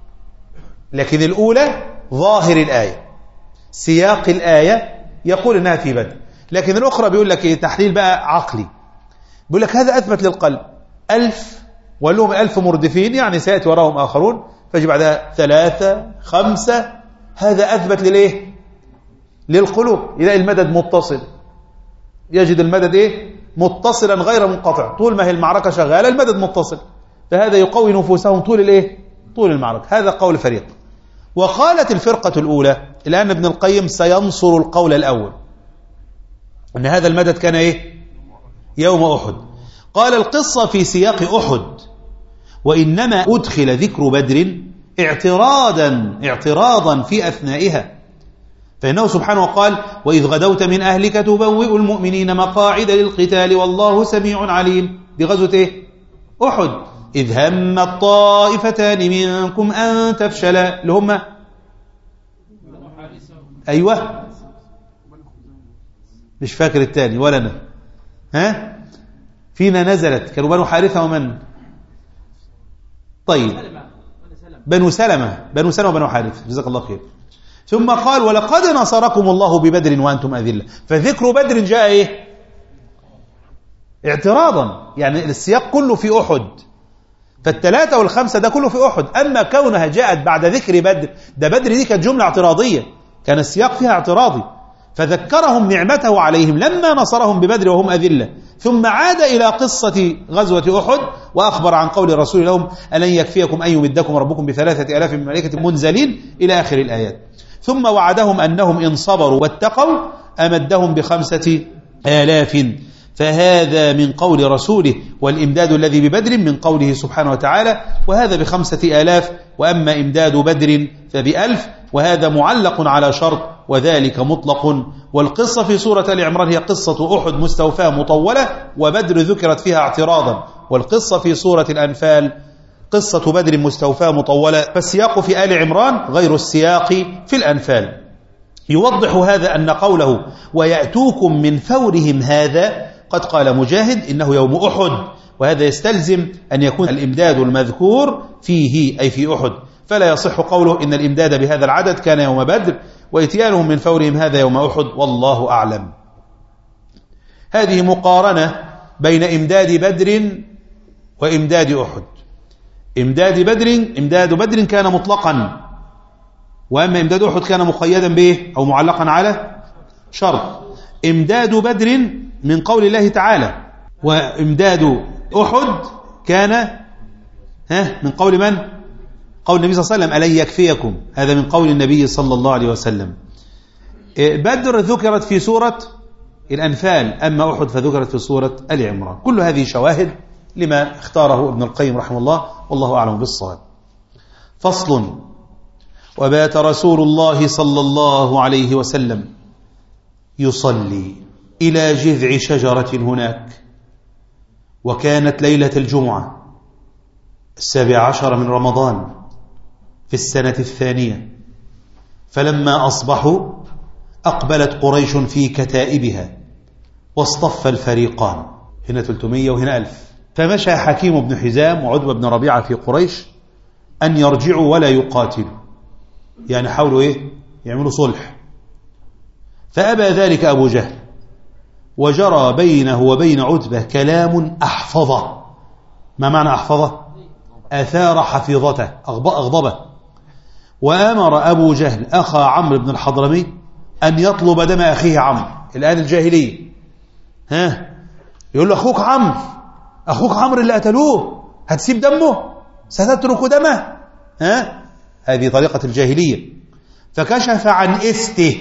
لكن الأولى ظاهر الآية سياق الآية يقول إنها في بدر، لكن الأخرى بيقول لك إيه؟ تحليل بقى عقلي، بيقول لك هذا أثبت للقلب ألف وقال لهم ألف مردفين، يعني سيأتي وراهم آخرون، فيجي بعدها ثلاثة خمسة، هذا أثبت للإيه؟ للقلوب، يلاقي المدد متصل، يجد المدد إيه؟ متصلا غير منقطع، طول ما هي المعركة شغالة المدد متصل، فهذا يقوي نفوسهم طول الإيه؟ طول المعركة. هذا قول فريق. وقالت الفرقة الأولى الآن ابن القيم سينصر القول الأول أن هذا المدد كان إيه؟ يوم أحد. قال القصة في سياق أحد، وإنما أدخل ذكر بدر اعتراضا اعتراضا في أثنائها، فإنه سبحانه قال وإذ غدوت من أهلك تبوئ المؤمنين مقاعد للقتال والله سميع عليم. دي غزوة إيه؟ أحد. إذ هم الطائفتان منكم أن تفشلا، اللي هم أيوة مش فاكر الثاني ولا أنا، ها فينا نزلت كانوا بنو حارثة ومن طيب بنو سلمة بنو سلمة وبنو حارث، جزاك الله خير. ثم قال ولقد نصركم الله ببدر وأنتم أذلة، فذكر بدر جاء إيه؟ اعتراضا، يعني السياق كله في أحد، فالثلاثة والخمسة ده كله في أحد. أما كونها جاءت بعد ذكر بدر، ده بدر دي كانت جملة اعتراضية، كان السياق فيها اعتراضي، فذكرهم نعمته عليهم لما نصرهم ببدر وهم أذلة، ثم عاد إلى قصة غزوة أحد وأخبر عن قول الرسول لهم ألن يكفيكم أن يمدكم ربكم بثلاثة آلاف من ملائكة منزلين إلى آخر الآيات. ثم وعدهم أنهم إن صبروا واتقوا أمدهم بخمسة آلاف، فهذا من قول رسوله، والإمداد الذي ببدر من قوله سبحانه وتعالى وهذا بخمسة آلاف، وأما إمداد بدر فبألف، وهذا معلق على شرط وذلك مطلق. والقصة في سورة آل عمران هي قصة أحد مستوفاة مطولة، وبدر ذكرت فيها اعتراضا، والقصة في سورة الأنفال قصة بدر مستوفاة مطولة، فالسياق في آل عمران غير السياق في الأنفال. يوضح هذا أن قوله ويأتوكم من فورهم هذا، قد قال مجاهد إنه يوم أحد، وهذا يستلزم أن يكون الإمداد المذكور فيه أي في أحد، فلا يصح قوله إن الإمداد بهذا العدد كان يوم بدر، وإتيانهم من فورهم هذا يوم أحد، والله أعلم. هذه مقارنة بين إمداد بدر وإمداد أحد. إمداد بدر إمداد بدر كان مطلقا، وأما إمداد أحد كان مقيدا به أو معلقا على شرط. إمداد بدر من قول الله تعالى، وإمداد أحد كان ها من قول من؟ قول النبي صلى الله عليه وسلم ألن يكفيكم، هذا من قول النبي صلى الله عليه وسلم. بدر ذكرت في سورة الأنفال، أما أحد فذكرت في سورة آل عمران. كل هذه شواهد لما اختاره ابن القيم رحمه الله، والله أعلم بالصواب. فصل. وبات رسول الله صلى الله عليه وسلم يصلي إلى جذع شجرة هناك، وكانت ليلة الجمعة السابع عشر من رمضان في السنة الثانية، فلما أصبحوا أقبلت قريش في كتائبها واصطف الفريقان، هنا ثلاثمائة وهنا ألف، فمشى حكيم بن حزام وعتبة بن ربيعة في قريش أن يرجعوا ولا يقاتلوا، يعني حاولوا إيه؟ يعملوا صلح، فأبى ذلك أبو جهل، وجرى بينه وبين عتبة كلام أحفظه. ما معنى أحفظه؟ أثار حفيظته، أغضبه. وأمر أبو جهل أخا عمرو بن الحضرمي أن يطلب دم أخيه عمرو. الآن الجاهلية ها يقول له أخوك عمرو، أخوك عمرو اللي قتلوه، هتسيب دمه؟ ستترك دمه؟ ها هذه طريقة الجاهلية. فكشف عن إسته،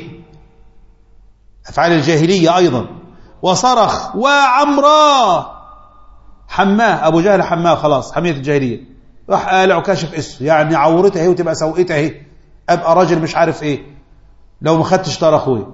أفعال الجاهلية أيضا، وصرخ وعمرا، حماه أبو جهل، حماه خلاص، حمية الجاهلية، راح قالع وكشف اسمه، يعني عورتها هي وتبقى سوئتها هي، أبقى راجل مش عارف إيه لو ما خدتش طار أخوي،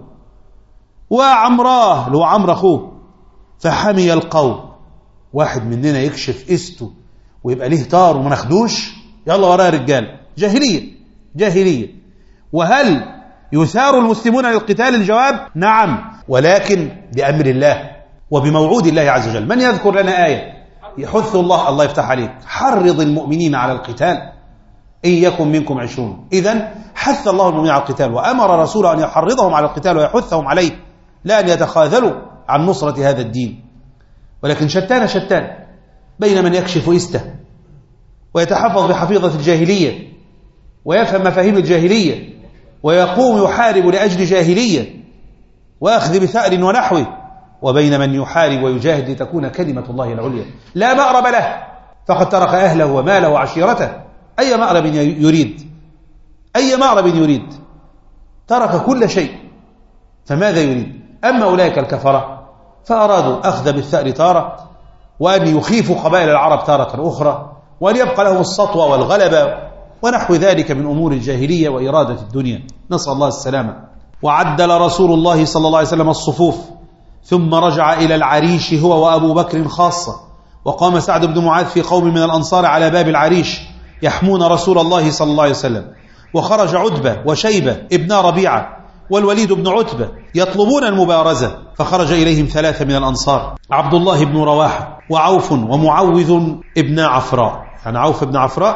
وعمراه اللي هو عمرو أخوه. فحمي القوم، واحد مننا يكشف استه ويبقى ليه طار وما ناخدوش، يلا ورايا رجال. جاهلية جاهلية. وهل يثار المسلمون للقتال؟ الجواب نعم، ولكن بأمر الله وبموعود الله عز وجل. من يذكر لنا آية يحث الله؟ الله يفتح عليك، حرض المؤمنين على القتال إن يكن منكم عشرون. إذن حث الله المؤمنين على القتال، وأمر رسوله أن يحرضهم على القتال ويحثهم عليه، لا أن يتخاذلوا عن نصرة هذا الدين. ولكن شتان شتان بين من يكشف إسته ويتحفظ بحفيظة الجاهلية ويفهم مفاهيم الجاهلية ويقوم يحارب لأجل جاهلية وأخذ بثأر ونحوه، وبين من يحارب ويجاهد لتكون كلمة الله العليا لا مأرب له، فقد ترك أهله وماله وعشيرته. أي مأرب يريد؟ أي مأرب يريد؟ ترك كل شيء، فماذا يريد؟ أما أولئك الكفرة فأرادوا أخذ بالثأر تارة، وأن يخيفوا قبائل العرب تارة أخرى، وأن يبقى لهم السطوة والغلبة ونحو ذلك من أمور الجاهلية وإرادة الدنيا، نسأل الله السلامة. وعدل رسول الله صلى الله عليه وسلم الصفوف، ثم رجع إلى العريش هو وأبو بكر خاصة، وقام سعد بن معاذ في قوم من الأنصار على باب العريش يحمون رسول الله صلى الله عليه وسلم، وخرج عتبة وشيبة ابن ربيعة والوليد بن عتبة يطلبون المبارزة، فخرج إليهم ثلاثة من الأنصار، عبد الله بن رواحة وعوف ومعوذ ابن عفراء، يعني عوف بن عفراء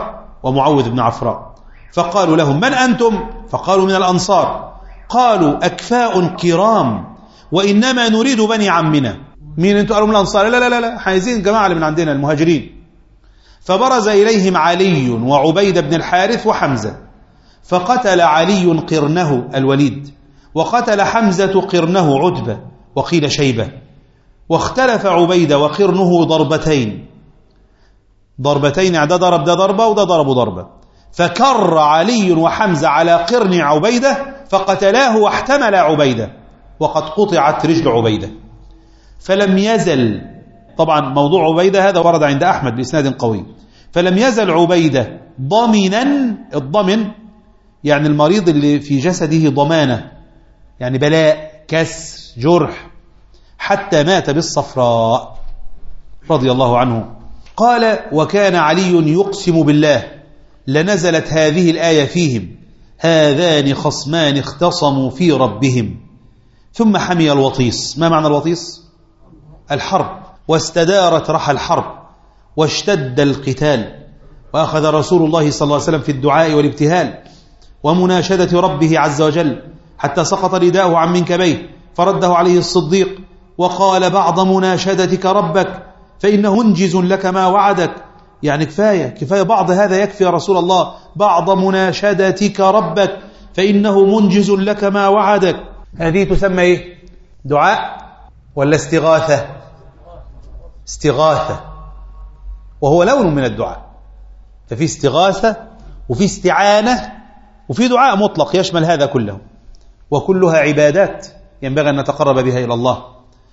ومعوذ بن عفراء. فقالوا لهم: من أنتم؟ فقالوا: من الأنصار. قالوا: أكفاء كرام وإنما نريد بني عمنا. مين أنتم؟ قالوا: من الأنصار. لا لا لا لا، عايزين جماعة اللي من عندنا المهاجرين. فبرز إليهم علي وعبيد بن الحارث وحمزة، فقتل علي قرنه الوليد، وقتل حمزة قرنه عتبة، وقيل شيبة. واختلف عبيد وقرنه ضربتين ضربتين ده ضرب ده ضربة وده ضرب ضربة. فكر علي وحمزة على قرن عبيدة فقتلاه واحتمل عبيدة، وقد قطعت رجل عبيدة. فلم يزل، طبعا موضوع عبيدة هذا ورد عند أحمد بإسناد قوي، فلم يزل عبيدة ضمنا، الضمن يعني المريض اللي في جسده ضمانة، يعني بلاء، كسر، جرح، حتى مات بالصفراء رضي الله عنه. قال: وكان علي يقسم بالله لنزلت هذه الآية فيهم: هذان خصمان اختصموا في ربهم. ثم حمي الوطيس. ما معنى الوطيس؟ الحرب. واستدارت رحى الحرب واشتد القتال، وأخذ رسول الله صلى الله عليه وسلم في الدعاء والابتهال ومناشدة ربه عز وجل، حتى سقط رداءه عن منكبيه فرده عليه الصديق وقال: بعض مناشدتك ربك فإنه منجز لك ما وعدك. يعني كفاية كفاية بعض هذا يكفي يا رسول الله، بعض مناشدتك ربك فإنه منجز لك ما وعدك. هذه تسمى إيه؟ دعاء ولا استغاثة؟ استغاثة، وهو لون من الدعاء. ففي استغاثة وفي استعانة وفي دعاء مطلق يشمل هذا كله، وكلها عبادات ينبغي أن نتقرب بها إلى الله.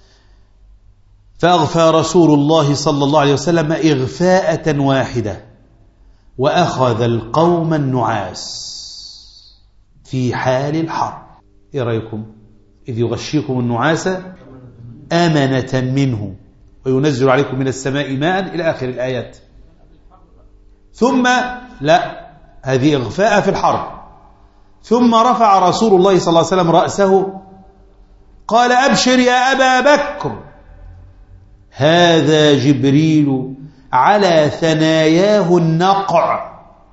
فأغفى رسول الله صلى الله عليه وسلم إغفاءة واحدة، وأخذ القوم النعاس في حال الحرب. إيه رأيكم؟ إذ يغشيكم النعاس أمنة منه وينزل عليكم من السماء ماء إلى آخر الآيات. ثم لا، هذه إغفاء في الحرب. ثم رفع رسول الله صلى الله عليه وسلم رأسه قال: أبشر يا أبا بكر، هذا جبريل على ثناياه النقع.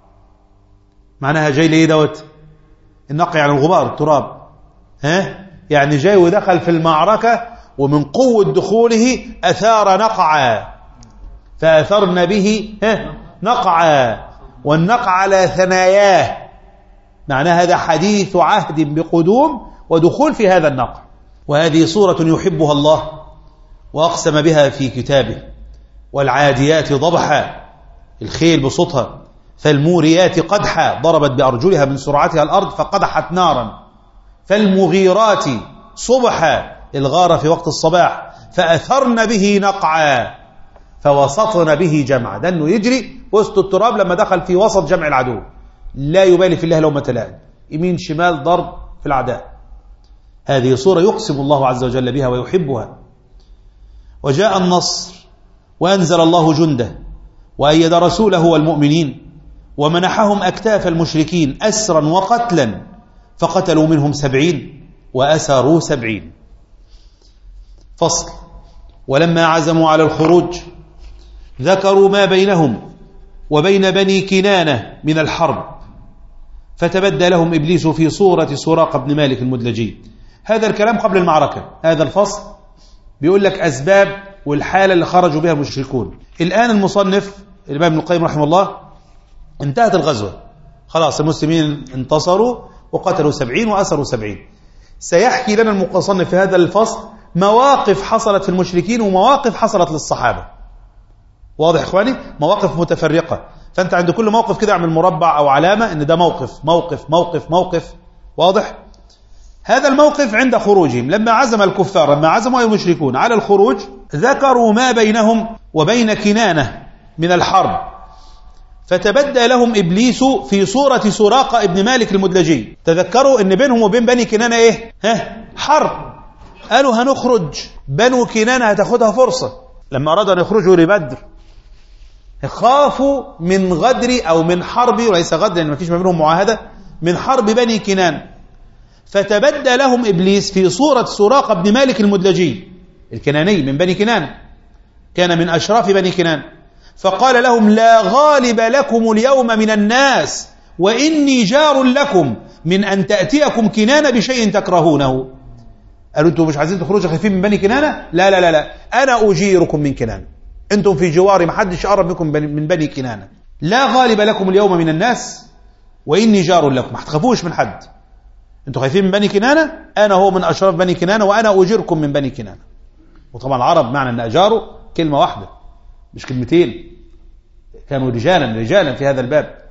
معناها جاي ليه دوت؟ النقع يعني الغبار، التراب، ها؟ يعني جاي ودخل في المعركة ومن قوة دخوله أثار نقعا، فأثرن به نقعا، والنقع على ثناياه، معناه هذا حديث عهد بقدوم ودخول في هذا النقع. وهذه صورة يحبها الله وأقسم بها في كتابه: والعاديات ضبحا، الخيل بصوتها، فالموريات قدحا، ضربت بأرجلها من سرعتها الأرض فقدحت نارا، فالمغيرات صبحا، الغارة في وقت الصباح، فأثرن به نقعا، فوسطن به جمعا. ده أنه يجري وسط التراب لما دخل في وسط جمع العدو، لا يبالي في الله لومة لائم، يمين شمال ضرب في العداء. هذه صورة يقسم الله عز وجل بها ويحبها. وجاء النصر وأنزل الله جنده وأيد رسوله والمؤمنين ومنحهم أكتاف المشركين أسرا وقتلا، فقتلوا منهم سبعين وأسروا سبعين. فصل. ولما عزموا على الخروج ذكروا ما بينهم وبين بني كنانة من الحرب، فتبدى لهم إبليس في صورة سراقة بن مالك المدلجي. هذا الكلام قبل المعركة. هذا الفصل بيقول لك أسباب والحالة اللي خرجوا بها المشركون. الآن المصنف الإمام ابن القيم رحمه الله انتهت الغزوة، خلاص المسلمين انتصروا وقتلوا سبعين وأسروا سبعين. سيحكي لنا المصنف في هذا الفصل مواقف حصلت في المشركين ومواقف حصلت للصحابة. واضح إخواني؟ مواقف متفرقة، فأنت عند كل موقف كده اعمل مربع أو علامة إن ده موقف موقف موقف موقف. واضح؟ هذا الموقف عند خروجهم لما عزم الكفار، لما عزموا المشركون على الخروج، ذكروا ما بينهم وبين كنانة من الحرب، فتبدى لهم إبليس في صورة سراقة ابن مالك المدلجي. تذكروا أن بينهم وبين بني كنانة إيه؟ ها؟ حرب. قالوا هنخرج، بنو كنانة هتاخدها فرصة. لما أرادوا أن يخرجوا لبدر خافوا من غدر أو من حرب، وليس غدر لأن ما فيش ما بينهم معاهدة، من حرب بني كنانة. فتبدى لهم إبليس في صورة سراقة بن مالك المدلجي الكناني من بني كنانة، كان من أشراف بني كنانة. فقال لهم لا غالب لكم اليوم من الناس وإني جار لكم من أن تأتيكم كنانة بشيء تكرهونه. قالوا أنتم مش عايزين تخرجوا خايفين من بني كنانة؟ لا لا لا لا، أنا أجيركم من كنانة، أنتم في جواري، محدش يقرب منكم من بني كنانة. لا غالب لكم اليوم من الناس وإني جار لكم، ما تخافوش من حد، أنتم خايفين من بني كنانة، أنا هو من أشراف بني كنانة وأنا أجيركم من بني كنانة. وطبعا العرب معنى أن أجاروا كلمة واحدة مش كلمتين، كانوا رجالا رجالا في هذا الباب.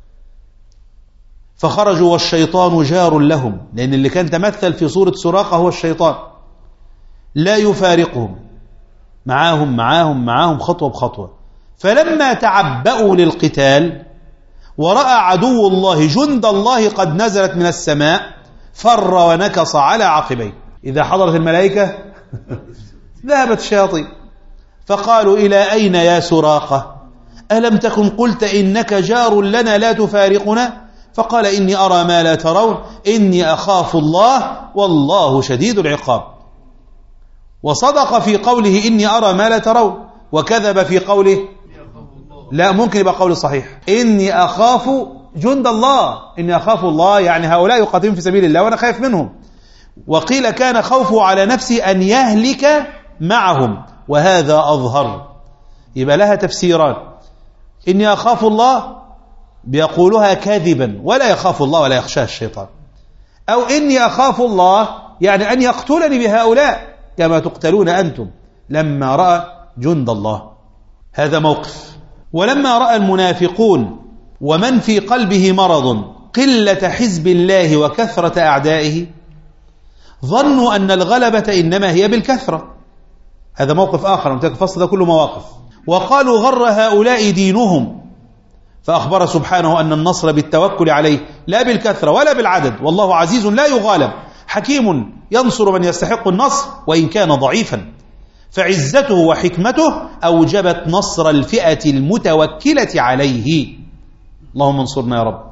فخرجوا والشيطان جار لهم، لأن اللي كان تمثل في صورة سراقة هو الشيطان، لا يفارقهم، معاهم معاهم معاهم خطوة بخطوة. فلما تعبأوا للقتال ورأى عدو الله جند الله قد نزلت من السماء فر ونكص على عقبيه. إذا حضرت الملائكة ذهبت الشياطين، فقالوا إلى أين يا سراقة؟ ألم تكن قلت إنك جار لنا لا تفارقنا؟ فقال إني أرى ما لا ترون إني أخاف الله والله شديد العقاب. وصدق في قوله إني أرى ما لا ترون، وكذب في قوله لا، ممكن يبقى قول صحيح إني أخاف جند الله، إني أخاف الله يعني هؤلاء يقاتلون في سبيل الله وأنا خايف منهم. وقيل كان خوفه على نفسه أن يهلك معهم، وهذا أظهر. يبقى لها تفسيران، إني أخاف الله بيقولها كاذبا ولا يخاف الله ولا يخشاه الشيطان، أو إني أخاف الله يعني أن يقتلني بهؤلاء كما تقتلون أنتم لما رأى جند الله. هذا موقف. ولما رأى المنافقون ومن في قلبه مرض قلة حزب الله وكثرة أعدائه ظنوا أن الغلبة إنما هي بالكثرة. هذا موقف آخر، الفصل ده كله مواقف. وقالوا غر هؤلاء دينهم، فأخبر سبحانه أن النصر بالتوكل عليه لا بالكثرة ولا بالعدد، والله عزيز لا يغالب حكيم ينصر من يستحق النصر وإن كان ضعيفا، فعزته وحكمته أوجبت نصر الفئة المتوكلة عليه. اللهم انصرنا يا رب.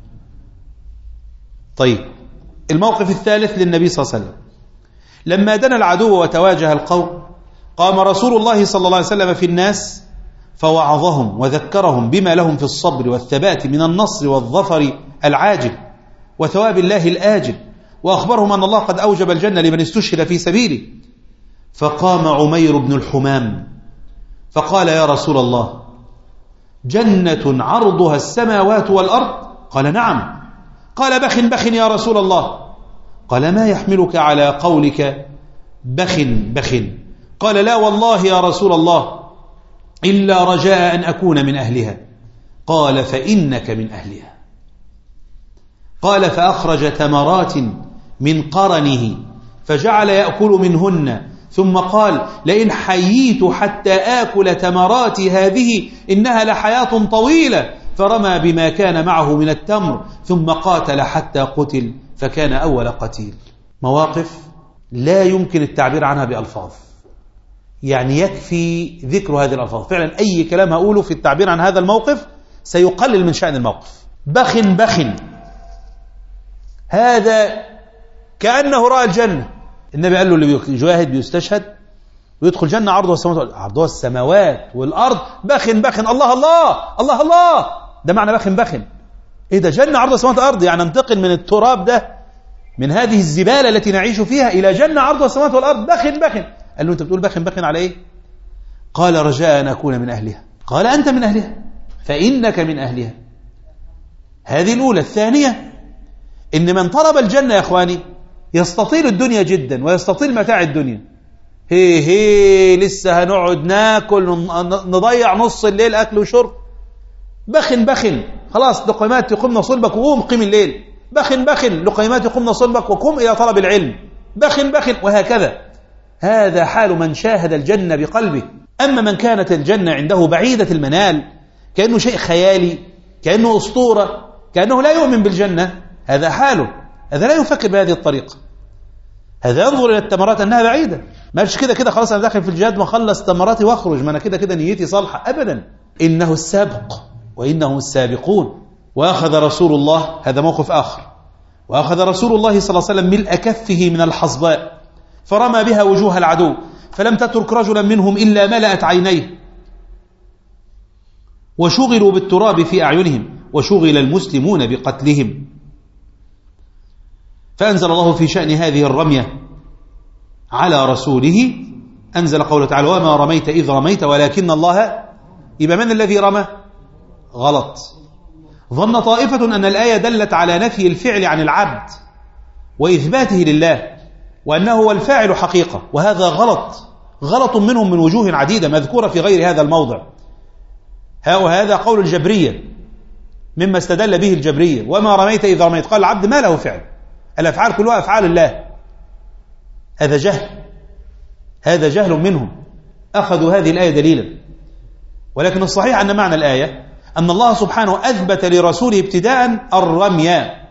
طيب، الموقف الثالث للنبي صلى الله عليه وسلم لما دنا العدو وتواجه القوم، قام رسول الله صلى الله عليه وسلم في الناس فوعظهم وذكرهم بما لهم في الصبر والثبات من النصر والظفر العاجل وثواب الله الآجل، وأخبرهم أن الله قد أوجب الجنة لمن استشهد في سبيله. فقام عمير بن الحمام فقال يا رسول الله جنة عرضها السماوات والأرض؟ قال نعم. قال بخ بخ يا رسول الله. قال ما يحملك على قولك بخ بخ؟ قال لا والله يا رسول الله إلا رجاء أن أكون من أهلها. قال فإنك من أهلها. قال فأخرج تمرات من قرنه فجعل يأكل منهن، ثم قال لئن حييت حتى آكل تمرات هذه إنها لحياة طويلة، فرمى بما كان معه من التمر ثم قاتل حتى قتل فكان أول قتيل. مواقف لا يمكن التعبير عنها بألفاظ، يعني يكفي ذكر هذه الألفاظ. فعلا أي كلام هقوله في التعبير عن هذا الموقف سيقلل من شأن الموقف. بخ بخ، هذا كأنه رأى الجنة. النبي قال له اللي بيجاهد بيستشهد ويدخل جنة عرضها السماوات عرضها السماوات والأرض بخ بخ. الله الله الله الله، ده معنى بخ بخ. ايه ده؟ جنة عرضها السماوات والأرض، يعني ننتقل من التراب ده، من هذه الزبالة التي نعيش فيها، إلى جنة عرضها السماوات والأرض. بخ بخ. قال له أنت بتقول بخ بخ على إيه؟ قال رجاء أن أكون من أهلها. قال أنت من أهلها فإنك من أهلها. هذه الأولى. الثانية إن من طلب الجنة يا أخواني يستطيل الدنيا جدا ويستطيل متاع الدنيا. هي هي لسه هنقعد ناكل نضيع نص الليل أكل وشرب. بخ بخ، خلاص لقيمات يقومنا صلبك وقوم قيم الليل. بخ بخ، لقيمات يقومنا صلبك وقوم إلى طلب العلم. بخ بخ، وهكذا. هذا حال من شاهد الجنة بقلبه. أما من كانت الجنة عنده بعيدة المنال، كأنه شيء خيالي، كأنه أسطورة، كأنه لا يؤمن بالجنة، هذا حاله. هذا لا يفكر بهذه الطريقة. هذا ينظر إلى التمرات أنها بعيدة، ماش كده كده خلاص أنا داخل في الجهاد وخلص تمراتي واخرج، ما أنا كده كده نيتي صالحة. أبدا، إنه السابق وإنهم السابقون. وأخذ رسول الله، هذا موقف آخر، وأخذ رسول الله صلى الله عليه وسلم ملء كفه من الحصباء فرمى بها وجوه العدو، فلم تترك رجلا منهم إلا ملأت عينيه. وشغلوا بالتراب في أعينهم وشغل المسلمون بقتلهم. فأنزل الله في شأن هذه الرمية على رسوله، أنزل قوله تعالى وما رميت إذ رميت ولكن الله. يبقى من الذي رمى؟ غلط. ظن طائفة أن الآية دلت على نفي الفعل عن العبد وإثباته لله وأنه هو الفاعل حقيقة، وهذا غلط، غلط منهم من وجوه عديدة مذكورة في غير هذا الموضع. وهذا قول الجبرية مما استدل به الجبرية. وما رميت إذ رميت، قال العبد ما له فعل، الأفعال كلها أفعال الله. هذا جهل، هذا جهل منهم، أخذوا هذه الآية دليلا. ولكن الصحيح أن معنى الآية أن الله سبحانه أثبت لرسوله ابتداء الرمي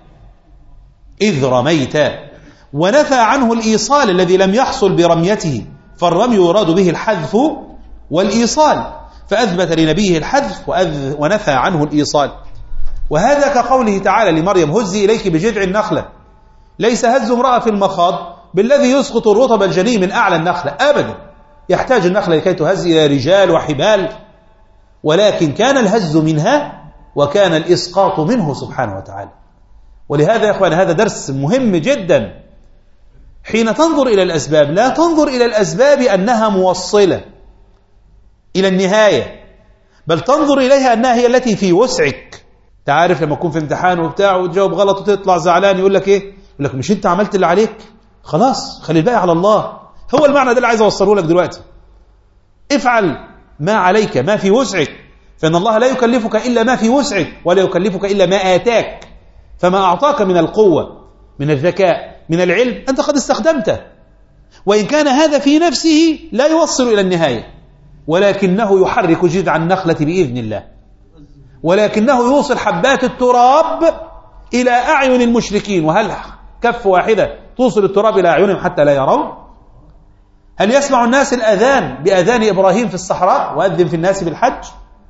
إذ رميت، ونفى عنه الإيصال الذي لم يحصل برميته، فالرمي يراد به الحذف والإيصال، فأثبت لنبيه الحذف ونفى عنه الإيصال. وهذا كقوله تعالى لمريم هزي إليك بجذع النخلة. ليس هز امرأة في المخاض بالذي يسقط الرطب الجني من أعلى النخلة أبدا، يحتاج النخلة لكي تهز إلى رجال وحبال، ولكن كان الهز منها وكان الإسقاط منه سبحانه وتعالى. ولهذا يا أخوان هذا درس مهم جدا. حين تنظر إلى الأسباب لا تنظر إلى الأسباب أنها موصلة إلى النهاية، بل تنظر إليها أنها هي التي في وسعك. تعرف لما تكون في امتحان وبتاع وتجاوب غلط وتطلع زعلان، يقول لك إيه؟ يقول لك مش أنت عملت اللي عليك، خلاص خلي الباقي على الله. هو المعنى ده اللي عايز أوصله لك دلوقتي. افعل ما عليك، ما في وسعك، فإن الله لا يكلفك إلا ما في وسعك، ولا يكلفك إلا ما آتاك. فما أعطاك من القوة، من الذكاء، من العلم، أنت قد استخدمته، وإن كان هذا في نفسه لا يوصل إلى النهاية، ولكنه يحرك جذع النخلة بإذن الله، ولكنه يوصل حبات التراب إلى أعين المشركين. وهل كف واحدة توصل التراب إلى أعينهم حتى لا يرون؟ هل يسمع الناس الأذان بأذان إبراهيم في الصحراء وأذن في الناس بالحج؟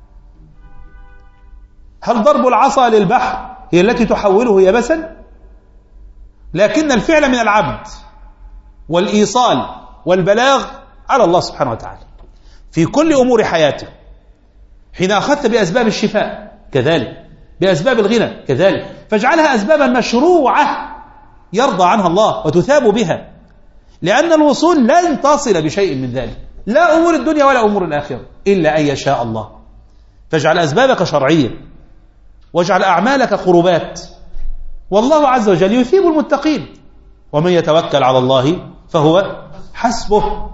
هل ضرب العصا للبحر هي التي تحوله يبسا؟ لكن الفعل من العبد والإيصال والبلاغ على الله سبحانه وتعالى في كل أمور حياته. حين أخذت بأسباب الشفاء كذلك، بأسباب الغنى كذلك، فاجعلها أسبابا مشروعة يرضى عنها الله وتثاب بها، لأن الوصول لن تصل بشيء من ذلك، لا أمور الدنيا ولا أمور الآخرة، إلا أن يشاء الله. فاجعل أسبابك شرعية، واجعل أعمالك قربات، والله عز وجل يثيب المتقين، ومن يتوكل على الله فهو حسبه.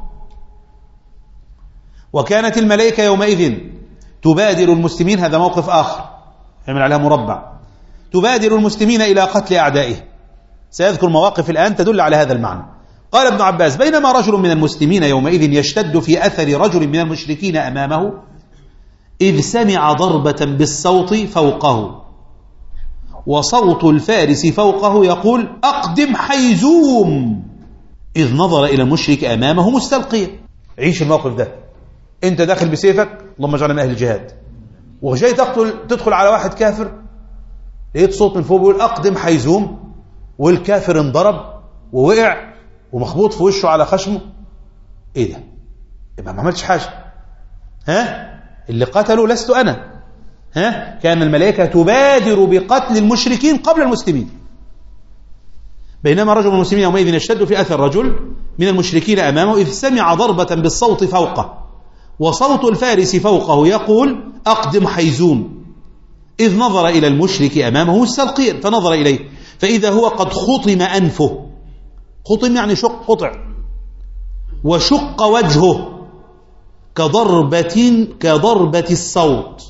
وكانت الملائكة يومئذ تبادر المسلمين، هذا موقف آخر يعمل عليها مربع، تبادر المسلمين إلى قتل أعدائه. سيذكر مواقف الآن تدل على هذا المعنى. قال ابن عباس بينما رجل من المسلمين يومئذ يشتد في أثر رجل من المشركين أمامه إذ سمع ضربة بالصوت فوقه، وصوت الفارس فوقه يقول أقدم حيزوم، إذ نظر إلى المشرك أمامه مستلقيا. عيش الموقف ده، أنت داخل بسيفك، اللهم اجعلنا من أهل الجهاد، وجاي تقتل تدخل على واحد كافر، لقيت صوت من فوق بيقول أقدم حيزوم، والكافر انضرب ووقع ومخبوط في وشه على خشمه. إيه ده؟ يبقى ما عملتش حاجة. ها؟ اللي قتلوا لست أنا. ها؟ كان الملائكة تبادر بقتل المشركين قبل المسلمين. بينما رجل من المسلمين يومئذ يشتد في أثر رجل من المشركين أمامه إذ سمع ضربة بالصوت فوقه، وصوت الفارس فوقه يقول أقدم حيزوم، إذ نظر إلى المشرك أمامه مستلقيا، فنظر إليه فإذا هو قد خطم أنفه، خطم يعني شق، قطع، وشق وجهه كضربة كضربة الصوت.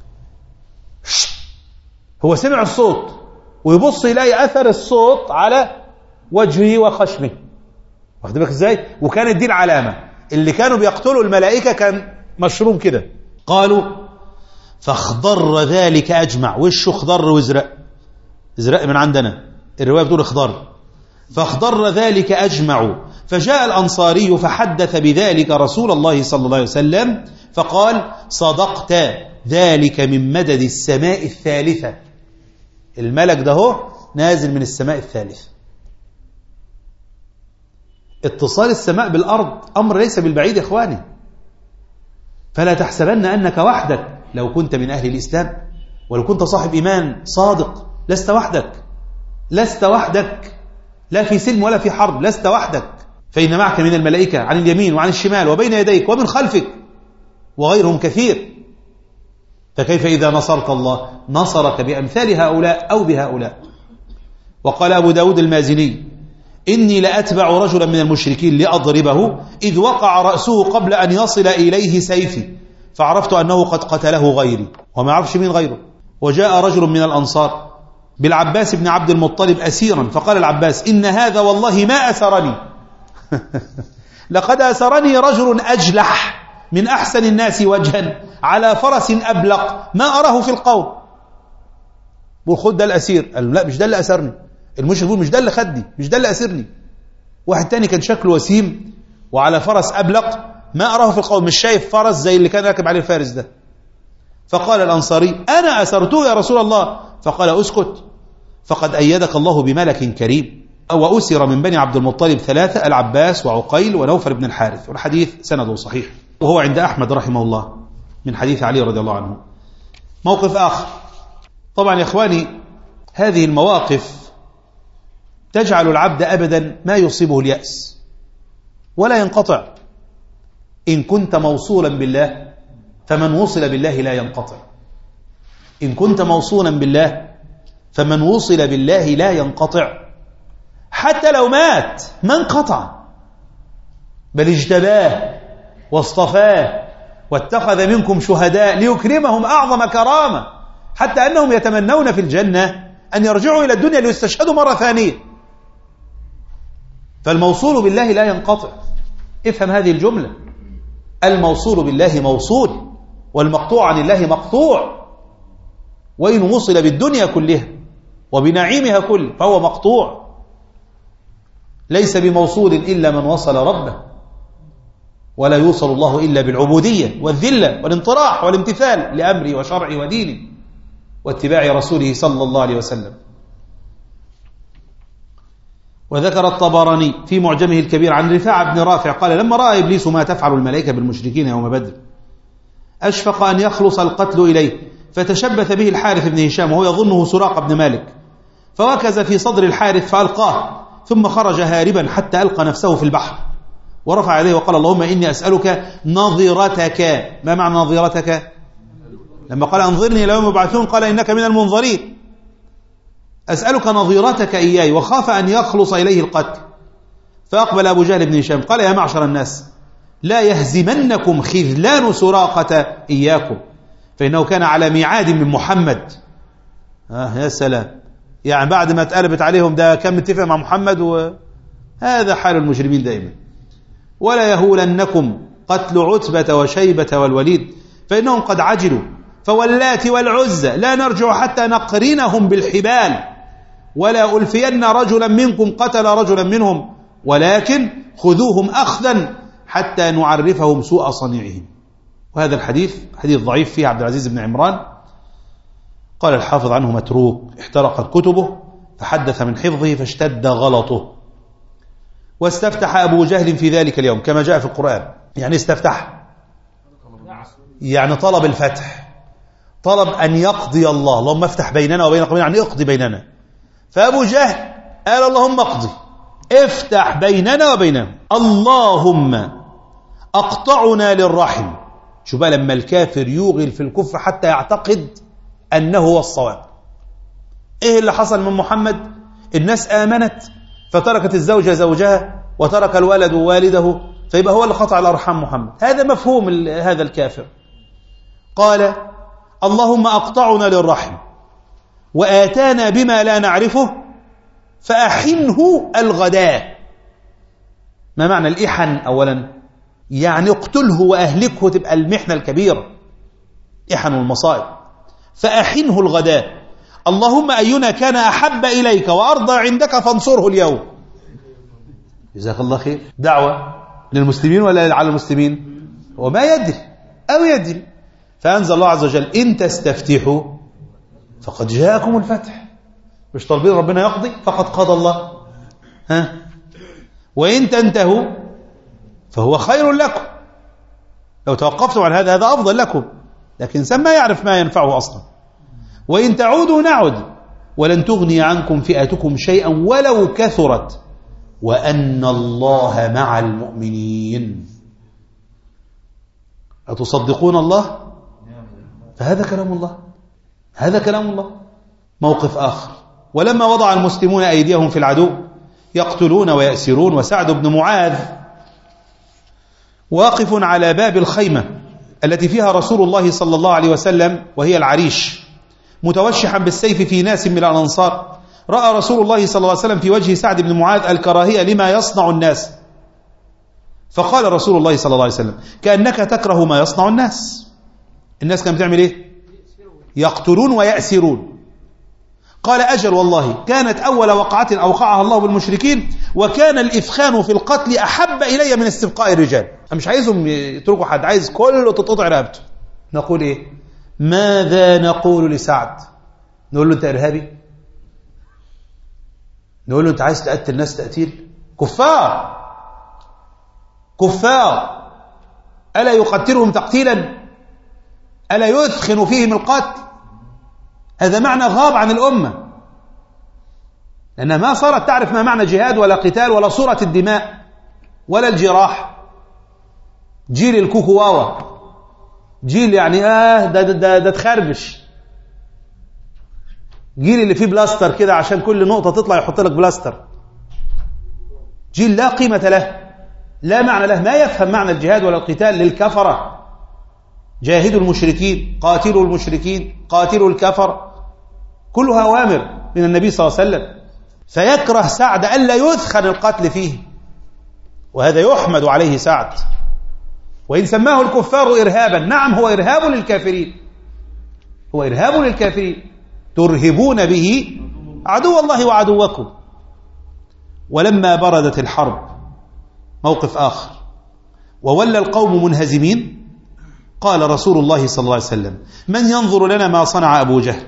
هو سمع الصوت ويبص يلاقي أثر الصوت على وجهه وخشمه، واخد بالك ازاي؟ وكانت دي العلامة. اللي كانوا بيقتلوا الملائكة كان مشروم كده. قالوا فاخضر ذلك أجمع، وشه اخضر وازرق، ازرق من عندنا، الرواية بتقول اخضر. فاخضر ذلك أجمع، فجاء الأنصاري فحدث بذلك رسول الله صلى الله عليه وسلم فقال صدقت، ذلك من مدد السماء الثالثة. الملك ده هو نازل من السماء الثالثة. اتصال السماء بالأرض أمر ليس بالبعيد يا إخواني، فلا تحسبن أنك وحدك لو كنت من أهل الإسلام ولو كنت صاحب إيمان صادق لست وحدك، لست وحدك، لا في سلم ولا في حرب، لست وحدك، فإن معك من الملائكة عن اليمين وعن الشمال وبين يديك ومن خلفك وغيرهم كثير. فكيف إذا نصرت الله نصرك بأمثال هؤلاء أو بهؤلاء. وقال أبو داود المازني: إني لأتبع رجلا من المشركين لأضربه إذ وقع رأسه قبل أن يصل إليه سيفي، فعرفت أنه قد قتله غيري، وما عرفش مين غيره. وجاء رجل من الأنصار بالعباس بن عبد المطلب أسيرا، فقال العباس: إن هذا والله ما أسرني لقد أسرني رجل أجلح من أحسن الناس وجها على فرس أبلق ما أراه في القوم. بقول خد ده الأسير. قال لا مش ده اللي أسرني. المشرك بيقول مش ده اللي خدني، مش ده اللي أسرني. واحد تاني كان شكله وسيم وعلى فرس أبلق ما أراه في القوم، مش شايف فرس زي اللي كان راكب عليه الفارس ده. فقال الأنصاري: أنا أسرته يا رسول الله. فقال: أسكت، فقد أيدك الله بملك كريم. وأسر من بني عبد المطلب ثلاثة: العباس وعقيل ونوفل بن الحارث. والحديث سنده صحيح، وهو عند أحمد رحمه الله من حديث علي رضي الله عنه. موقف آخر. طبعا يا إخواني هذه المواقف تجعل العبد أبدا ما يصيبه اليأس ولا ينقطع. إن كنت موصولا بالله فمن وصل بالله لا ينقطع. إن كنت موصولا بالله فمن وصل بالله لا ينقطع، حتى لو مات ما انقطع، بل اجتباه واصطفاه واتخذ منكم شهداء ليكرمهم أعظم كرامة، حتى أنهم يتمنون في الجنة أن يرجعوا إلى الدنيا ليستشهدوا مرة ثانية. فالموصول بالله لا ينقطع. افهم هذه الجملة: الموصول بالله موصول، والمقطوع عن الله مقطوع. وإن وصل بالدنيا كلها وبنعيمها كله فهو مقطوع. ليس بموصول إلا من وصل ربه، ولا يوصل الله إلا بالعبودية والذلة والانطراح والامتثال لأمره وشرعه ودينه واتباع رسوله صلى الله عليه وسلم. وذكر الطبراني في معجمه الكبير عن رفاعة بن رافع قال: لما رأى إبليس ما تفعل الملائكة بالمشركين يوم بدر أشفق أن يخلص القتل إليه، فتشبث به الحارث بن هشام وهو يظنه سراقة بن مالك، فوكز في صدر الحارث فألقاه، ثم خرج هاربا حتى ألقى نفسه في البحر، ورفع يديه وقال: اللهم إني أسألك نظيرتك. ما معنى نظيرتك؟ لما قال أنظرني إلى يوم يبعثون قال: إنك من المنظرين. أسألك نظيرتك إياي، وخاف أن يخلص إليه القتل. فأقبل أبو جهل بن هشام قال: يا معشر الناس، لا يهزمنكم خذلان سراقة إياكم، فإنه كان على ميعاد من محمد. آه يا سلام، يعني بعد ما اتقلبت عليهم ده كان متفق مع محمد، وهذا حال المجرمين دائما. ولا يهولنكم قتل عتبة وشيبة والوليد، فإنهم قد عجلوا، فواللات والعزى لا نرجع حتى نقرنهم بالحبال، ولا ألفين رجلا منكم قتل رجلا منهم، ولكن خذوهم أخذا حتى نعرفهم سوء صنيعهم. وهذا الحديث حديث ضعيف فيه عبد العزيز بن عمران، قال الحافظ عنه متروك، احترقت كتبه فحدث من حفظه فاشتد غلطه. واستفتح أبو جهل في ذلك اليوم كما جاء في القرآن. يعني استفتح يعني طلب الفتح، طلب أن يقضي الله، اللهم افتح بيننا وبين قومنا، يعني اقضي بيننا. فأبو جهل قال: اللهم اقضي، افتح بيننا وبينهم. اللهم أقطعنا للرحم. شو بقى لما الكافر يوغل في الكفر حتى يعتقد أنه هو الصواب. إيه اللي حصل من محمد؟ الناس آمنت فتركت الزوجة زوجها وترك الولد والده، فيبقى هو اللي قطع الأرحام محمد. هذا مفهوم هذا الكافر. قال: اللهم أقطعنا للرحم وآتانا بما لا نعرفه فأحنه الغداء. ما معنى الإحن؟ أولا يعني اقتله وأهلكه، تبقى المحنة الكبيرة، إحن المصائب. فأحنه الغداء. اللهم أينا كان أحب إليك وأرضى عندك فانصره اليوم. جزاك الله خير. دعوة للمسلمين ولا على المسلمين؟ وما يدري أو يدري. فأنزل الله عز وجل: إن تستفتحوا فقد جاءكم الفتح. مش طالبين ربنا يقضي؟ فقد قضى الله. ها؟ وإن تنتهوا فهو خير لكم. لو توقفتم عن هذا هذا أفضل لكم. لكن إنسان ما يعرف ما ينفعه أصلا. وإن تعودوا نعد ولن تغني عنكم فئتكم شيئا ولو كثرت وأن الله مع المؤمنين. أتصدقون الله؟ فهذا كلام الله، هذا كلام الله. موقف آخر: ولما وضع المسلمون أيديهم في العدو يقتلون ويأسرون، وسعد بن معاذ واقف على باب الخيمة التي فيها رسول الله صلى الله عليه وسلم وهي العريش، متوشحا بالسيف في ناس من الأنصار. رأى رسول الله صلى الله عليه وسلم في وجه سعد بن معاذ الكراهية لما يصنع الناس، فقال رسول الله صلى الله عليه وسلم: كأنك تكره ما يصنع الناس. الناس كانت بتعمل ايه؟ يقتلون ويأسرون. قال: أجل والله، كانت أول وقعة أوقعها الله بالمشركين، وكان الإفخان في القتل أحب إلي من استبقاء الرجال. أنا مش عايزهم يتركوا حد، عايز كله تتقطع رقبته. نقول إيه؟ ماذا نقول لسعد؟ نقول له أنت إرهابي؟ نقول له أنت عايز تقتل الناس تقتيل؟ كفار كفار ألا يقتلهم تقتيلا؟ ألا يثخن فيهم القتل؟ هذا معنى غاب عن الأمة، لأنها ما صارت تعرف ما معنى جهاد ولا قتال ولا صورة الدماء ولا الجراح. جيل الكوكواوا، جيل يعني آه ده, ده, ده تخربش، جيل اللي فيه بلاستر كده عشان كل نقطة تطلع يحط لك بلاستر. جيل لا قيمة له، لا معنى له، ما يفهم معنى الجهاد ولا القتال. للكفرة: جاهدوا المشركين، قاتلوا المشركين، قاتلوا الكفر، كلها أوامر من النبي صلى الله عليه وسلم. فيكره سعد ألا يثخن القتل فيه، وهذا يحمد عليه سعد. وإن سماه الكفار إرهابا، نعم هو إرهاب للكافرين، هو إرهاب للكافرين، ترهبون به عدو الله وعدوكم. ولما بردت الحرب، موقف آخر: وولى القوم منهزمين، قال رسول الله صلى الله عليه وسلم: من ينظر لنا ما صنع أبو جهل؟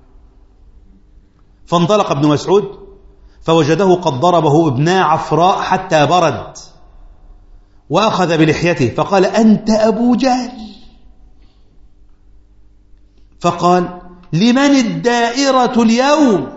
فانطلق ابن مسعود فوجده قد ضربه ابنا عفراء حتى برد، وأخذ بلحيته فقال: أنت أبو جهل؟ فقال: لمن الدائرة اليوم؟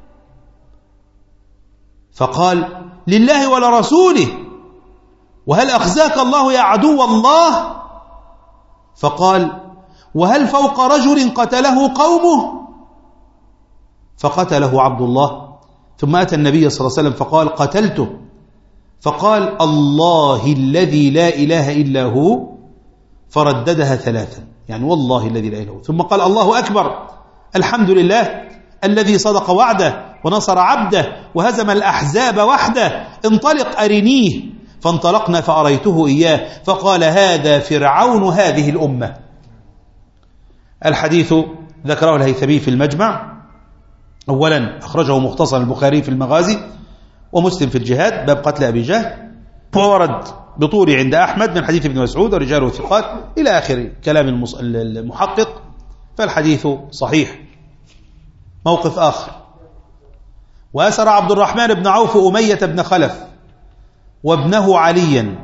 فقال: لله ولرسوله. وهل أخزاك الله يا عدو الله؟ فقال: وهل فوق رجل قتله قومه؟ فقتله عبد الله. ثم أتى النبي صلى الله عليه وسلم فقال: قتلته. فقال: الله الذي لا إله إلا هو، فرددها ثلاثا، يعني والله الذي لا إله إلا هو. ثم قال: الله أكبر، الحمد لله الذي صدق وعده ونصر عبده وهزم الأحزاب وحده، انطلق أرنيه. فانطلقنا فأريته إياه، فقال: هذا فرعون هذه الأمة. الحديث ذكره الهيثمي في المجمع. أولا أخرجه مختصر البخاري في المغازي، ومسلم في الجهاد باب قتل أبي جهل، وورد بطول عند أحمد من حديث ابن مسعود ورجاله ثقات إلى آخر كلام المحقق، فالحديث صحيح. موقف آخر: وأسر عبد الرحمن بن عوف أمية بن خلف وابنه عليا.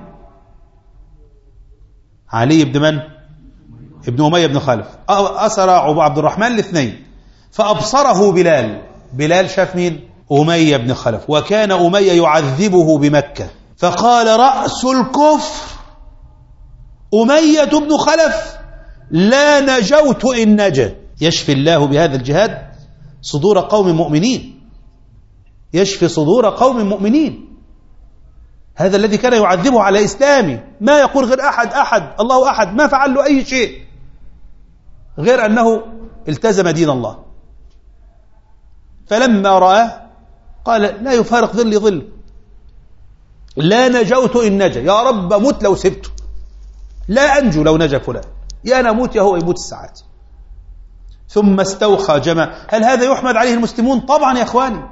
علي بن من؟ ابن أمية بن خلف. أسر عبد الرحمن الاثنين، فأبصره بلال. بلال شاف مين؟ أمية بن خلف، وكان أمية يعذبه بمكة، فقال: رأس الكفر أمية بن خلف، لا نجوت إن نجا. يشفي الله بهذا الجهاد صدور قوم مؤمنين، يشفي صدور قوم مؤمنين. هذا الذي كان يعذبه على إسلامه، ما يقول غير أحد أحد الله أحد، ما فعل له أي شيء غير أنه التزم دين الله. فلما رأى قال: لا يفارق ظلي ظل، لا نجوت إن نجا، يا رب موت لو سبته، لا أنجو لو نجا فلان، يا أنا موت يا هو يموت الساعات. ثم استوخى جمع. هل هذا يحمد عليه المسلمون؟ طبعا يا أخواني،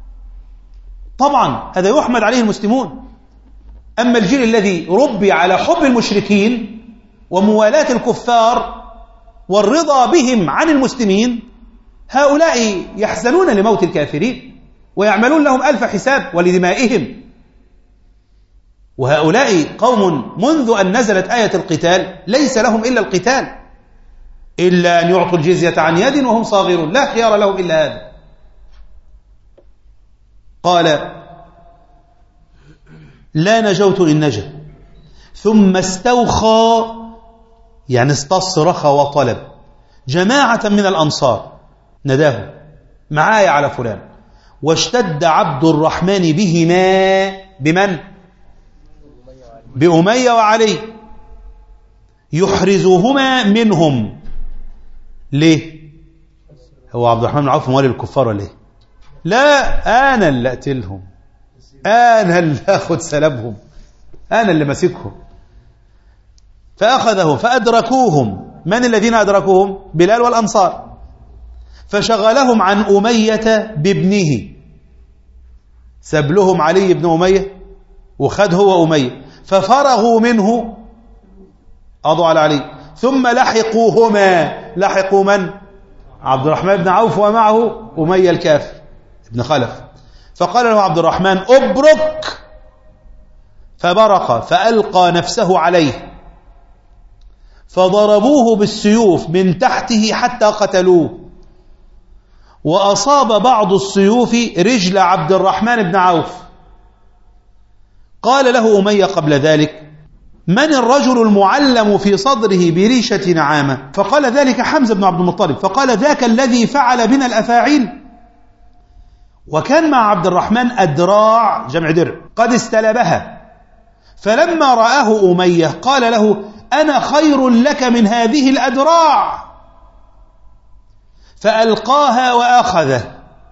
طبعا هذا يحمد عليه المسلمون. أما الجيل الذي ربي على حب المشركين وموالاة الكفار والرضا بهم عن المسلمين، هؤلاء يحزنون لموت الكافرين ويعملون لهم ألف حساب ولدمائهم. وهؤلاء قوم منذ أن نزلت آية القتال ليس لهم إلا القتال، إلا أن يعطوا الجزية عن يد وهم صاغرون، لا خيار لهم إلا هذا. قال لا نجوت إن نجا، ثم استوخى يعني استصرخ وطلب جماعة من الأنصار، نداه معايا على فلان، واشتد عبد الرحمن بهما، بمن؟ بأمية وعلي، يحرزوهما منهم. ليه؟ هو عبد الرحمن بن عوف موالي الكفار ولا ايه؟ لا، أنا اللي أقتلهم، أنا اللي أخذ سلبهم، أنا اللي ماسكهم. فأخذهم فأدركوهم. من الذين أدركوهم؟ بلال والأنصار. فشغلهم عن أمية بابنه، ساب لهم علي بن أمية وخد هو أمية، ففرغوا منه، قضوا على علي، ثم لحقوهما. لحقوا من؟ عبد الرحمن بن عوف ومعه أمية الكافر ابن خلف. فقال له عبد الرحمن أبرك، فبرق فألقى نفسه عليه، فضربوه بالسيوف من تحته حتى قتلوه، وأصاب بعض السيوف رجل عبد الرحمن بن عوف. قال له أمية قبل ذلك من الرجل المعلم في صدره بريشة نعامة؟ فقال ذلك حمزة بن عبد المطلب. فقال ذاك الذي فعل بنا الأفاعيل. وكان مع عبد الرحمن أدراع جمع درع قد استلبها، فلما رآه أمية قال له أنا خير لك من هذه الأدراع، فألقاها وأخذه.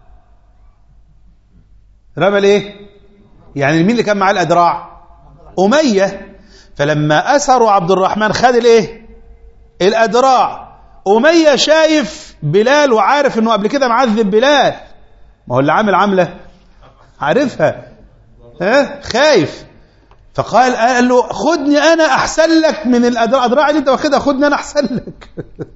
رمى ايه؟ يعني مين اللي كان معاه الأدراع؟ أمية. فلما أسروا عبد الرحمن خد الايه؟ الأدراع. أمية شايف بلال وعارف انه قبل كده معذب بلال، ما هو اللي عامل عملة عارفها، ها خايف. فقال قال له خدني أنا أحسن لك من الأدراع اللي أنت واخدها، خدني أنا أحسن لك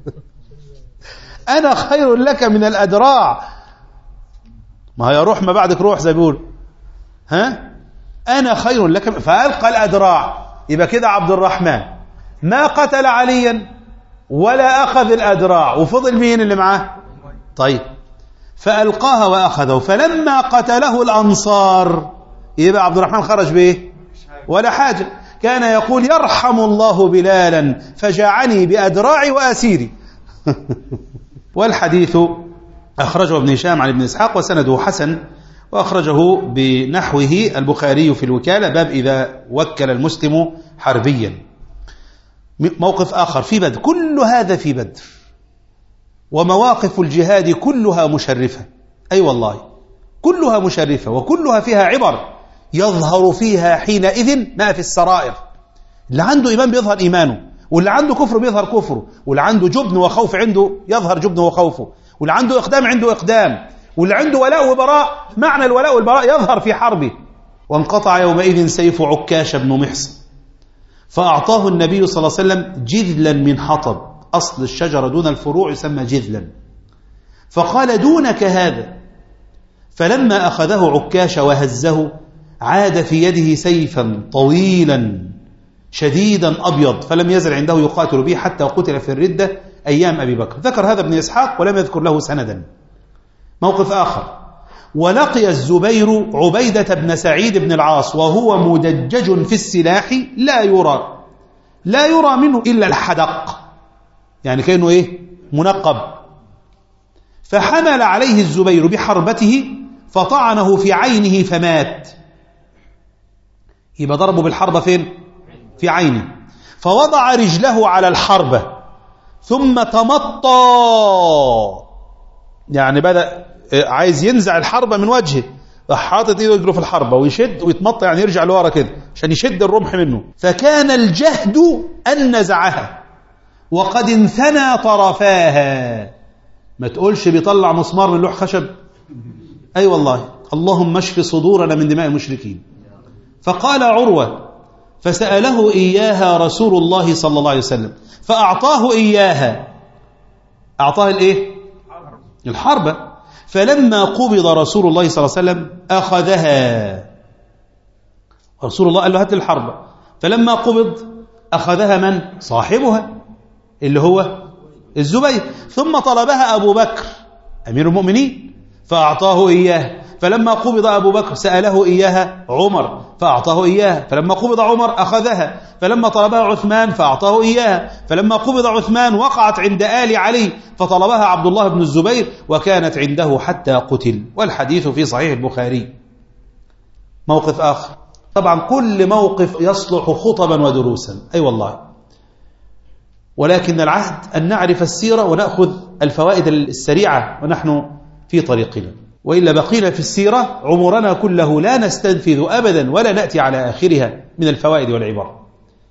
أنا خير لك من الأدراع. ما هي روح ما بعدك روح زي بيقول، ها أنا خير لك. فألقى الأدراع. يبقى كده عبد الرحمن ما قتل عليا ولا أخذ الأدراع، وفضل مين اللي معاه؟ طيب فألقاها وأخذه. فلما قتله الأنصار يبقى عبد الرحمن خرج بإيه؟ ولا حاجة. كان يقول يرحم الله بلالا فجاعني بأدراعي وأسيري والحديث أخرجه ابن هشام عن ابن إسحاق وسنده حسن، وأخرجه بنحوه البخاري في الوكالة، باب إذا وكل المسلم حربيا. موقف آخر في بدر، كل هذا في بدر، ومواقف الجهاد كلها مشرفة، أي أيوة والله كلها مشرفة، وكلها فيها عبر يظهر فيها حينئذ ما في السرائر. اللي عنده إيمان بيظهر إيمانه، واللي عنده كفر بيظهر كفره، واللي عنده جبن وخوف عنده يظهر جبنه وخوفه، واللي عنده إقدام عنده إقدام، واللي عنده ولاء وبراء، معنى الولاء والبراء يظهر في حربه. وانقطع يومئذ سيف عكاش بن محصن، فأعطاه النبي صلى الله عليه وسلم جذلا من حطب، أصل الشجرة دون الفروع يسمى جذلا، فقال دونك هذا. فلما أخذه عكاش وهزه عاد في يده سيفا طويلا شديدا أبيض، فلم يزل عنده يقاتل به حتى قتل في الردة أيام أبي بكر. ذكر هذا ابن إسحاق ولم يذكر له سندا. موقف آخر، ولقي الزبير عبيدة بن سعيد بن العاص وهو مدجج في السلاح لا يرى لا يرى منه إلا الحدق، يعني كأنه إيه؟ منقب. فحمل عليه الزبير بحربته فطعنه في عينه فمات. يبقى ضربه بالحربة فين؟ في عينه. فوضع رجله على الحربة ثم تمطى، يعني بدأ عايز ينزع الحربة من وجهه، حاطط ايده يجره في الحربة ويشد ويتمطى، يعني يرجع لورا كده عشان يشد الرمح منه. فكان الجهد أن نزعها وقد انثنى طرفاها. ما تقولش بيطلع مسمار من لوح خشب، أي أيوة والله. اللهم اشف صدورنا من دماء المشركين. فقال عروة فسأله إياها رسول الله صلى الله عليه وسلم فأعطاه إياها، أعطاه الإيه؟ الحربة. فلما قبض رسول الله صلى الله عليه وسلم أخذها، رسول الله قال له هات الحربة. فلما قبض أخذها من؟ صاحبها اللي هو الزبير. ثم طلبها أبو بكر أمير المؤمنين فأعطاه إياه، فلما قبض أبو بكر سأله إياها عمر فأعطاه إياها، فلما قبض عمر أخذها، فلما طلبها عثمان فأعطاه إياها، فلما قبض عثمان وقعت عند آل علي فطلبها عبد الله بن الزبير وكانت عنده حتى قتل. والحديث في صحيح البخاري. موقف آخر، طبعا كل موقف يصلح خطبا ودروسا، أي أيوة والله، ولكن العهد أن نعرف السيرة ونأخذ الفوائد السريعة ونحن في طريقنا، وإلا بقينا في السيرة عمرنا كله لا نستنفذ أبدا ولا نأتي على آخرها من الفوائد والعبر.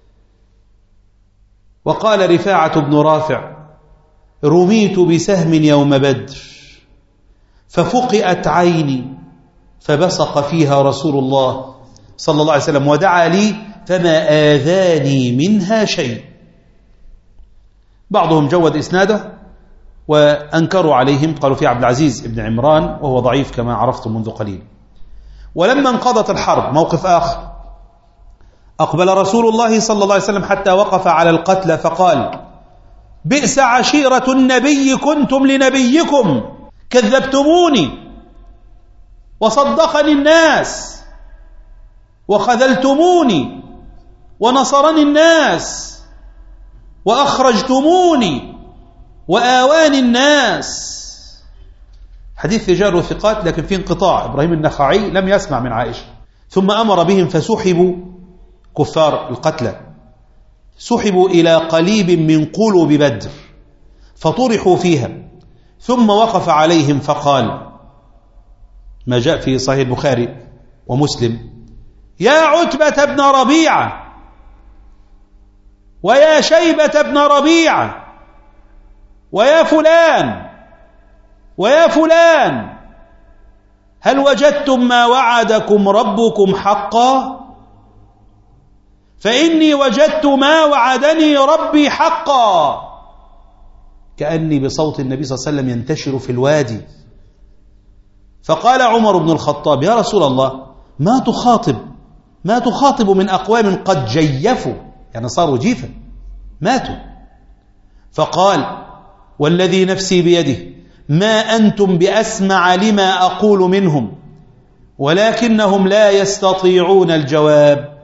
وقال رفاعة بن رافع: رميت بسهم يوم بدر ففقئت عيني فبصق فيها رسول الله صلى الله عليه وسلم ودعا لي فما آذاني منها شيء. بعضهم جود إسناده وأنكروا عليهم، قالوا في عبد العزيز بن عمران وهو ضعيف كما عرفتم منذ قليل. ولما انقضت الحرب، موقف آخر، أقبل رسول الله صلى الله عليه وسلم حتى وقف على القتلى فقال: بئس عشيرة النبي كنتم لنبيكم، كذبتموني وصدقني الناس وخذلتموني ونصرني الناس وأخرجتموني وآواني الناس. حديث رجال وثقات لكن في انقطاع، إبراهيم النخعي لم يسمع من عائشة. ثم أمر بهم فسحبوا، كفار القتلى سحبوا إلى قليب من قلوب بدر فطرحوا فيها، ثم وقف عليهم فقال ما جاء في صحيح البخاري ومسلم: يا عتبة بن ربيعة ويا شيبة بن ربيعة ويا فلان ويا فلان، هل وجدتم ما وعدكم ربكم حقا؟ فإني وجدت ما وعدني ربي حقا. كأني بصوت النبي صلى الله عليه وسلم ينتشر في الوادي. فقال عمر بن الخطاب: يا رسول الله، ما تخاطب ما تخاطب من أقوام قد جيفوا، يعني صاروا جيفا ماتوا. فقال: والذي نفسي بيده ما أنتم بأسمع لما أقول منهم ولكنهم لا يستطيعون الجواب.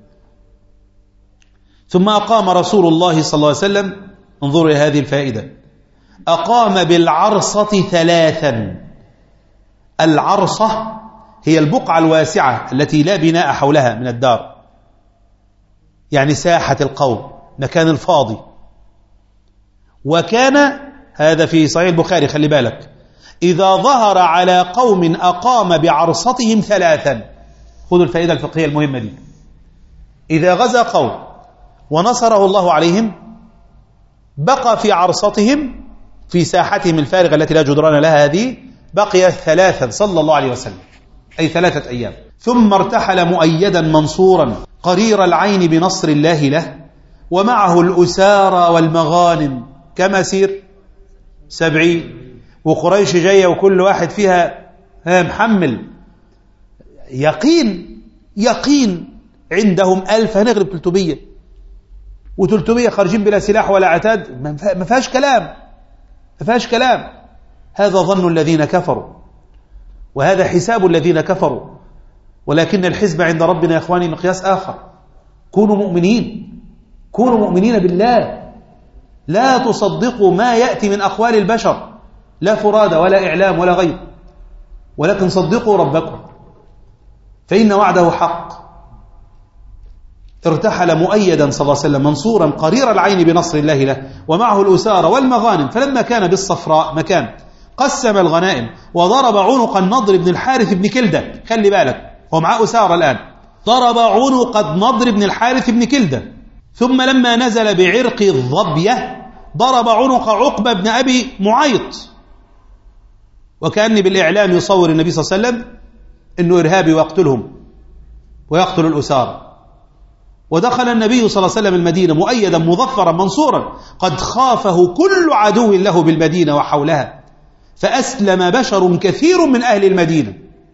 ثم أقام رسول الله صلى الله عليه وسلم، انظروا إلى هذه الفائدة، أقام بالعرصة ثلاثا. العرصة هي البقعة الواسعة التي لا بناء حولها من الدار، يعني ساحة القوم، مكان الفاضي. وكان هذا في صحيح البخاري، خلي بالك، إذا ظهر على قوم أقام بعرصتهم ثلاثا. خذوا الفائدة الفقهية المهمة دي. إذا غزا قوم ونصره الله عليهم بقى في عرصتهم في ساحتهم الفارغة التي لا جدران لها، هذه بقي ثلاثا صلى الله عليه وسلم، أي ثلاثة أيام. ثم ارتحل مؤيدا منصورا قرير العين بنصر الله له، ومعه الأسارى والمغانم كما سير سبعين، وقريش جاية وكل واحد فيها محمل يقين يقين عندهم ألف، هنغلب ثلاثمية، وثلاثمية خارجين بلا سلاح ولا عتاد، ما فيهاش كلام ما فيهاش كلام. هذا ظن الذين كفروا وهذا حساب الذين كفروا، ولكن الحزب عند ربنا يا إخواني مقياس آخر. كونوا مؤمنين كونوا مؤمنين بالله، لا تصدقوا ما يأتي من أقوال البشر، لا فرادى ولا إعلام ولا غير، ولكن صدقوا ربكم فإن وعده حق. ارتحل مؤيدا صلى الله عليه وسلم منصورا قرير العين بنصر الله له، ومعه الأسارى والمغانم. فلما كان بالصفراء مكان قسم الغنائم وضرب عنق النضر بن الحارث بن كلدة. خلي بالك، هو معاه أسارى الآن، ضرب عنق النضر بن الحارث بن كلدة. ثم لما نزل بعرق الظبية ضرب عنق عقبة بن أبي معيط. وكأني بالإعلام يصور النبي صلى الله عليه وسلم أنه إرهابي ويقتلهم ويقتل الأسارى. ودخل النبي صلى الله عليه وسلم المدينة مؤيدا مظفرا منصورا، قد خافه كل عدو له بالمدينة وحولها، فأسلم بشر كثير من أهل المدينة.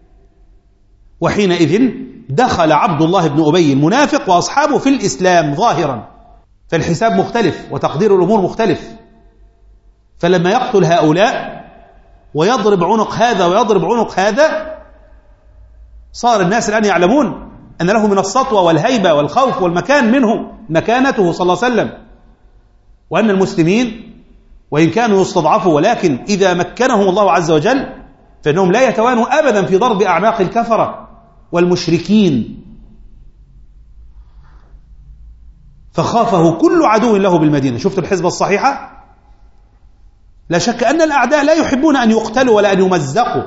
وحينئذ دخل عبد الله بن أبي المنافق وأصحابه في الإسلام ظاهرا، فالحساب مختلف وتقدير الأمور مختلف. فلما يقتل هؤلاء ويضرب عنق هذا ويضرب عنق هذا، صار الناس الآن يعلمون أن له من السطوة والهيبة والخوف والمكان منه مكانته صلى الله عليه وسلم، وأن المسلمين وإن كانوا يستضعفوا ولكن إذا مكنهم الله عز وجل فإنهم لا يتوانوا أبدا في ضرب أعناق الكفرة والمشركين. فخافه كل عدو له بالمدينة. شفت الحزب الصحيحة؟ لا شك أن الأعداء لا يحبون أن يقتلوا ولا أن يمزقوا،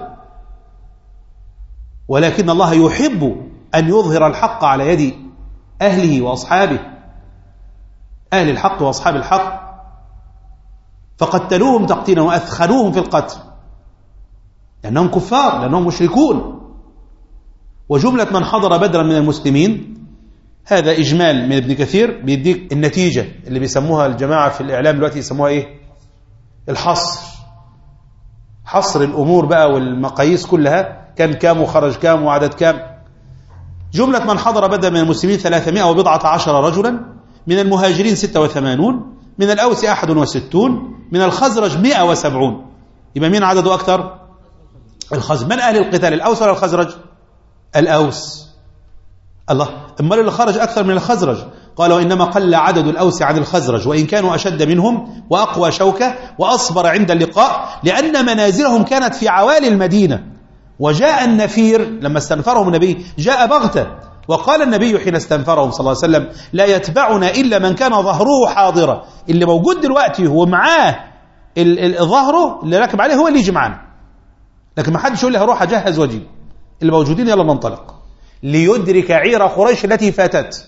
ولكن الله يحب أن يظهر الحق على يد أهله وأصحابه، أهل الحق وأصحاب الحق، فقتلوهم تقتيلا وأثخنوهم في القتل لأنهم كفار، لأنهم مشركون. وجملة من حضر بدرا من المسلمين، هذا إجمال من ابن كثير بيديك النتيجة اللي بيسموها الجماعة في الإعلام دلوقتي، يسموها إيه؟ الحصر. حصر الأمور بقى والمقاييس كلها، كان كام وخرج كام وعدد كام. جملة من حضر بدرا من المسلمين ثلاثمائة وبضعة عشر رجلا، من المهاجرين ستة وثمانون، من الأوس أحد وستون، من الخزرج مئة وسبعون. يبقى مين عدده أكثر؟ الخزرج. من أهل القتال، الأوس ولا الخزرج؟ الأوس. الله، أما اللي خرج أكثر من الخزرج؟ قال وإنما قل عدد الأوس عن الخزرج، وإن كانوا أشد منهم وأقوى شوكة وأصبر عند اللقاء، لأن منازلهم كانت في عوالي المدينة. وجاء النفير لما استنفرهم النبي جاء بغتة، وقال النبي حين استنفرهم صلى الله عليه وسلم لا يتبعنا إلا من كان ظهره حاضرا. اللي موجود دلوقتي هو معاه ظهره اللي راكب عليه هو اللي يجي معنا، لكن ما حدش يقول لي هروح أجهز وجهي، اللي موجودين يلا ننطلق ليدرك عير قريش التي فاتت.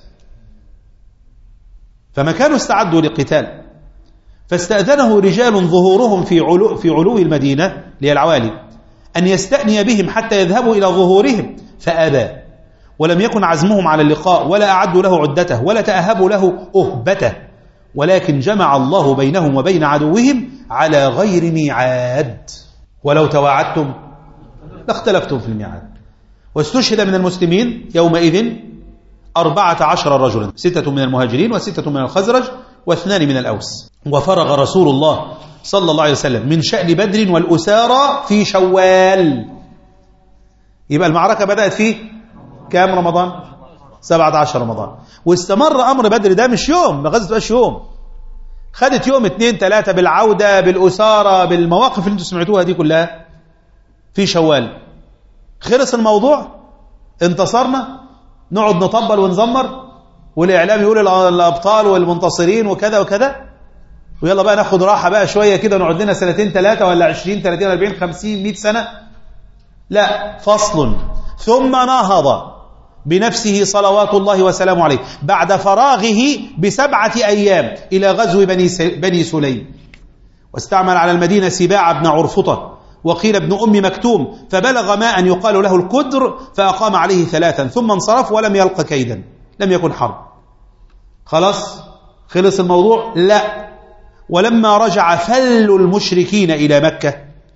فما كانوا استعدوا لقتال، فاستأذنه رجال ظهورهم في علو, في علو المدينة للعوالي أن يستأني بهم حتى يذهبوا إلى ظهورهم، فأبى، ولم يكن عزمهم على اللقاء ولا أعدوا له عدته ولا تأهبوا له أهبته، ولكن جمع الله بينهم وبين عدوهم على غير ميعاد، ولو تواعدتم لاختلفتم في الميعاد. واستشهد من المسلمين يومئذ أربعة عشر رجلا، ستة من المهاجرين وستة من الخزرج واثنان من الأوس. وفرغ رسول الله صلى الله عليه وسلم من شأن بدر والأسارى في شوال. يبقى المعركة بدأت في كام رمضان؟ سبعة عشر رمضان. واستمر أمر بدر ده مش يوم، ما غزت بقاش يوم، خدت يوم اثنين ثلاثة بالعودة بالأسارة بالمواقف اللي انتم سمعتوها دي كلها في شوال. خلص الموضوع، انتصرنا، نقعد نطبل ونزمر والإعلام يقول الأبطال والمنتصرين وكذا وكذا، ويلا بقى ناخد راحة بقى شوية كده، نقعد لنا سنتين ثلاثة ولا عشرين ثلاثين أربعين خمسين مئة سنة. لا، فصل. ثم نهض بنفسه صلوات الله وسلامه عليه بعد فراغه بسبعة أيام إلى غزو بني, بني سليم، واستعمل على المدينة سباع بن عرفطة وقيل ابن أم مكتوم، فبلغ ما أن يقال له الكدر، فأقام عليه ثلاثا ثم انصرف ولم يلق كيدا. لم يكن حرب، خلاص خلص الموضوع. لا، ولما رجع فل المشركين إلى مكة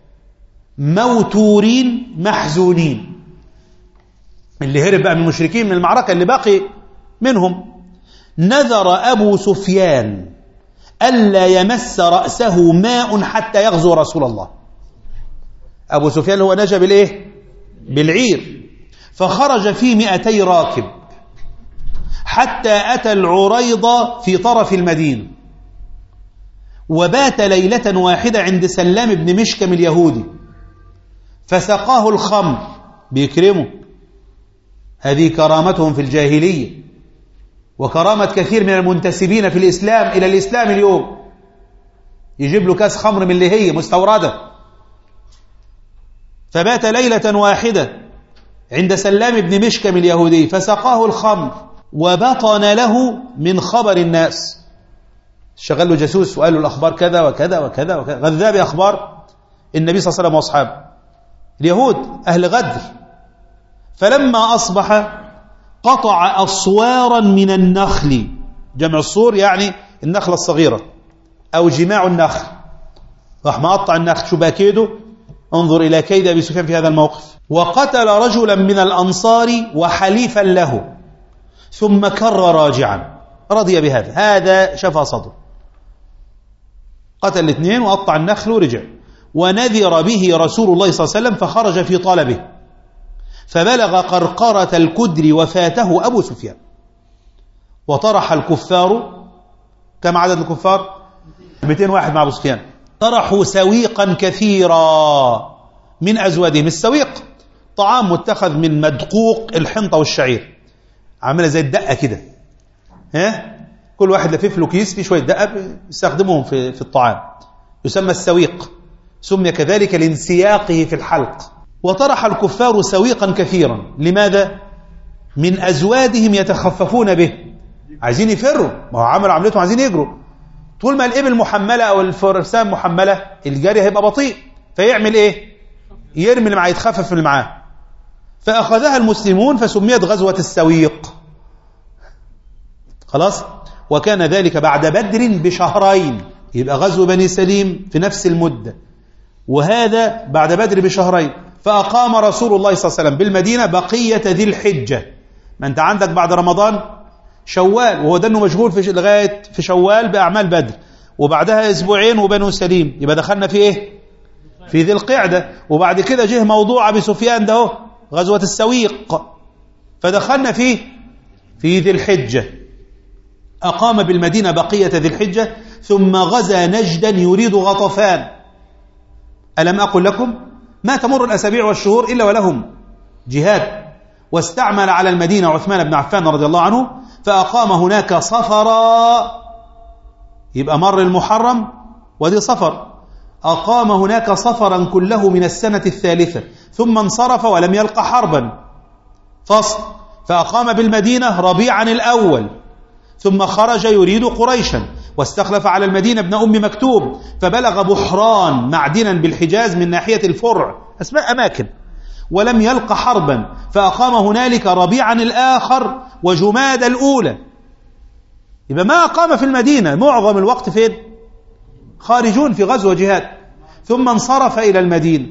موتورين محزونين، اللي هرب بقى من المشركين من المعركة اللي باقي منهم، نذر أبو سفيان ألا يمس رأسه ماء حتى يغزو رسول الله. أبو سفيان هو نجا بالإيه؟ بالعير. فخرج في مئتي راكب حتى أتى العريضة في طرف المدينة، وبات ليلة واحدة عند سلام بن مشكم اليهودي، فسقاه الخمر، بيكرمه، هذه كرامتهم في الجاهلية وكرامة كثير من المنتسبين في الإسلام إلى الإسلام اليوم، يجيب له كاس خمر من اللي هي مستوردة. فبات ليلة واحدة عند سلام بن مشكم اليهودي، فسقاه الخمر وبطن له من خبر الناس، شغل له جاسوس وقال له الأخبار كذا وكذا وكذا وكذا، غذى بأخبار النبي صلى الله عليه وسلم وأصحابه اليهود أهل غدر. فلما أصبح قطع أصوارا من النخل، جمع الصور يعني النخلة الصغيرة أو جماع النخل، راح مقطع النخل. شو باكيده؟ انظر إلى كيد أبي سفيان في هذا الموقف. وقتل رجلا من الأنصار وحليفا له، ثم كر راجعا، رضي بهذا، هذا شفى صدره. قتل الاثنين وقطع النخل ورجع. ونذر به رسول الله صلى الله عليه وسلم فخرج في طلبه فبلغ قرقرة الكدر وفاته أبو سفيان. وطرح الكفار، كم عدد الكفار؟ مئتين واحد مع أبو سفيان. طرحوا سويقا كثيرا من أزوادهم. السويق طعام متخذ من مدقوق الحنطة والشعير، عامله زي الدقة كده، ها؟ كل واحد لفف له كيس فيه شوية دقة يستخدمهم في في الطعام، يسمى السويق. سمي كذلك لانسياقه في الحلق. وطرح الكفار سويقا كثيرا. لماذا؟ من أزوادهم يتخففون به، عايزين يفروا، ما هو عملوا عملتهم عايزين يجروا. طول ما الإبل محملة أو الفرسان محملة الجري هيبقى بطيء، فيعمل إيه؟ يرمي اللي معاه، يتخفف اللي معاه. فأخذها المسلمون فسميت غزوة السويق. خلاص. وكان ذلك بعد بدر بشهرين، يبقى غزو بني سليم في نفس المدة، وهذا بعد بدر بشهرين. فأقام رسول الله صلى الله عليه وسلم بالمدينة بقية ذي الحجة. ما أنت عندك بعد رمضان شوال، وهو ده أنه مشغول في لغاية في شوال بأعمال بدر، وبعدها أسبوعين وبنو سليم، يبقى دخلنا في إيه؟ في ذي القعدة. وبعد كده جه موضوع أبي سفيان ده هو غزوة السويق، فدخلنا فيه في ذي الحجة. أقام بالمدينة بقية ذي الحجة ثم غزا نجدا يريد غطفان. ألم أقل لكم ما تمر الأسابيع والشهور إلا ولهم جهاد. واستعمل على المدينة عثمان بن عفان رضي الله عنه فأقام هناك صفرا، يبقى مر المحرم ودي صفر، أقام هناك صفرا كله من السنة الثالثة ثم انصرف ولم يلق حربا. فصل. فأقام بالمدينة ربيعا الأول ثم خرج يريد قريشا واستخلف على المدينة ابن أم مكتوم فبلغ بحران معدنا بالحجاز من ناحية الفرع، أسماء أماكن، ولم يلق حربا. فأقام هنالك ربيعا الآخر وجماد الأولى. يبقى ما أقام في المدينة، معظم الوقت فين؟ خارجون في غزوة جهاد. ثم انصرف إلى المدينة.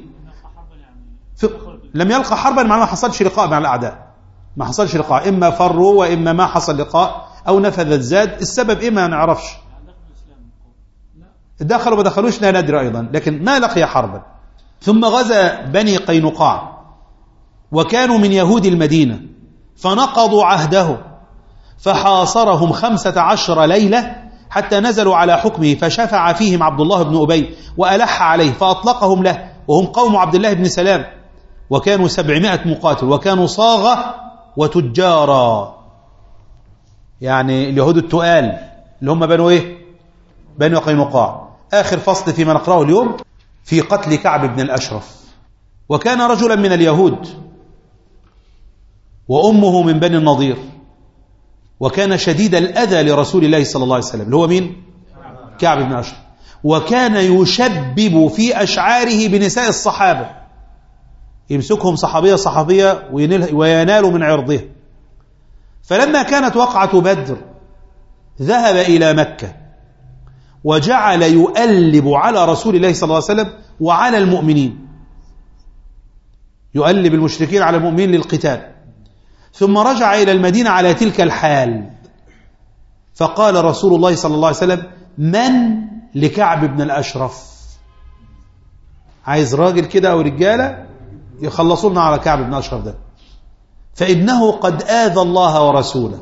لم يلقى حربا معناه ما حصلش لقاء مع الأعداء، ما حصلش لقاء، إما فروا وإما ما حصل لقاء أو نفذ الزاد. السبب إيه ما نعرفش، دخلوا ما دخلوش لا ندري أيضا، لكن ما لقي حربا. ثم غزا بني قينقاع وكانوا من يهود المدينة فنقضوا عهده فحاصرهم خمسة عشر ليلة حتى نزلوا على حكمه فشفع فيهم عبد الله بن أبي وألح عليه فأطلقهم له، وهم قوم عبد الله بن سلام، وكانوا سبعمائة مقاتل، وكانوا صاغة وتجارا، يعني اليهود التقال اللي هم بنوا إيه؟ بني قينقاع. آخر فصل فيما نقرأه اليوم في قتل كعب بن الأشرف. وكان رجلا من اليهود وأمه من بني النضير، وكان شديد الأذى لرسول الله صلى الله عليه وسلم، اللي هو مين؟ كعب بن أشرف. وكان يشبب في أشعاره بنساء الصحابة، يمسكهم صحابية صحابية وينال من عرضها. فلما كانت وقعة بدر ذهب إلى مكة وجعل يؤلب على رسول الله صلى الله عليه وسلم وعلى المؤمنين، يؤلب المشركين على المؤمنين للقتال. ثم رجع إلى المدينة على تلك الحال، فقال رسول الله صلى الله عليه وسلم: من لكعب بن الأشرف؟ عايز راجل كده أو رجالة يخلصونا على كعب بن الأشرف ده، فإنه قد آذى الله ورسوله.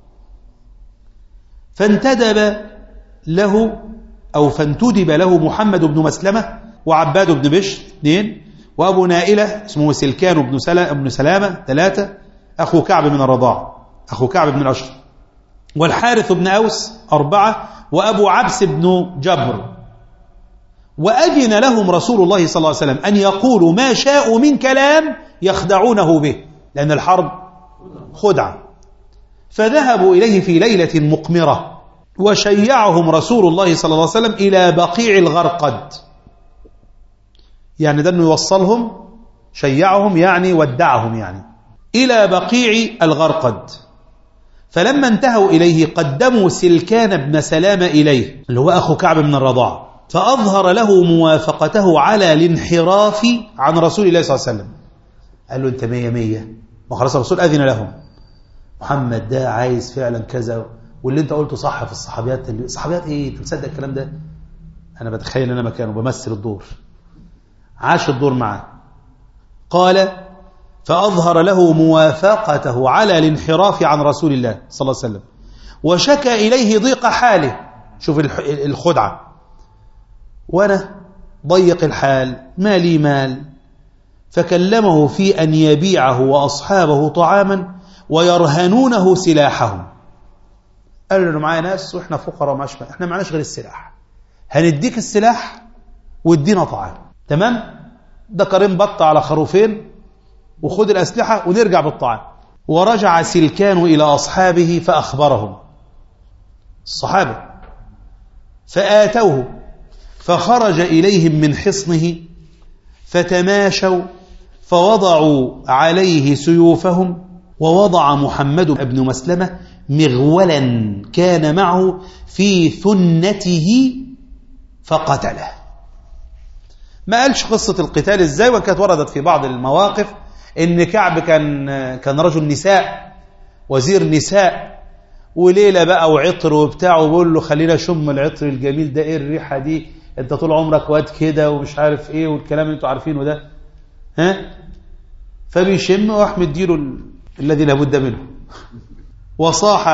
فانتدب له أو فانتدب له محمد بن مسلمة وعباد بن بشر اثنين، وأبو نائلة اسمه سلكان بن بن سلامة ثلاثة، أخو كعب من الرضاع أخو كعب بن الأشرف، والحارث بن أوس أربعة، وأبو عبس بن جبر. وأذن لهم رسول الله صلى الله عليه وسلم أن يقولوا ما شاءوا من كلام يخدعونه به، لأن الحرب خدعة. فذهبوا إليه في ليلة مقمرة، وشيعهم رسول الله صلى الله عليه وسلم إلى بقيع الغرقد، يعني ده أنه يوصلهم، شيعهم يعني ودعهم، يعني إلى بقيع الغرقد. فلما انتهوا إليه قدموا سلكان بن سلامة إليه، اللي هو أخو كعب من الرضاع، فأظهر له موافقته على الانحراف عن رسول الله صلى الله عليه وسلم. قال له: أنت مية مية، ما خلاص الرسول أذن لهم، محمد ده عايز فعلا كذا، واللي أنت قلته صح في الصحابيات. الصحابيات إيه؟ أنت تصدق الكلام ده؟ أنا بتخيل أنا مكانه بمثل الدور، عاش الدور معه. قال فأظهر له موافقته على الانحراف عن رسول الله صلى الله عليه وسلم، وشكى إليه ضيق حاله. شوف الخدعة، وأنا ضيق الحال ما لي مال، فكلمه في أن يبيعه وأصحابه طعاما ويرهنونه سلاحهم. قال له معايا ناس وإحنا فقراء معاش، إحنا معناش غير السلاح، هنديك السلاح وادينا طعام، تمام؟ دكرين بط على خروفين وخد الأسلحة ونرجع بالطعام. ورجع سلكان إلى أصحابه فأخبرهم الصحابة، فآتوه فخرج إليهم من حصنه فتماشوا فوضعوا عليه سيوفهم، ووضع محمد بن مسلمة مغولا كان معه في ثنته فقتله. ما قالش قصة القتال ازاي، وكانت وردت في بعض المواقف ان كعب كان كان رجل نساء، وزير نساء، وليلة بقى وعطر وبتاع، وبقول له خلينا شم العطر الجميل ده، ايه الريحة دي، انت طول عمرك واد كده ومش عارف ايه والكلام اللي انتوا عارفينه ده، ها؟ فبيشم وراح مديله ال... الذي لابد منه. وصاح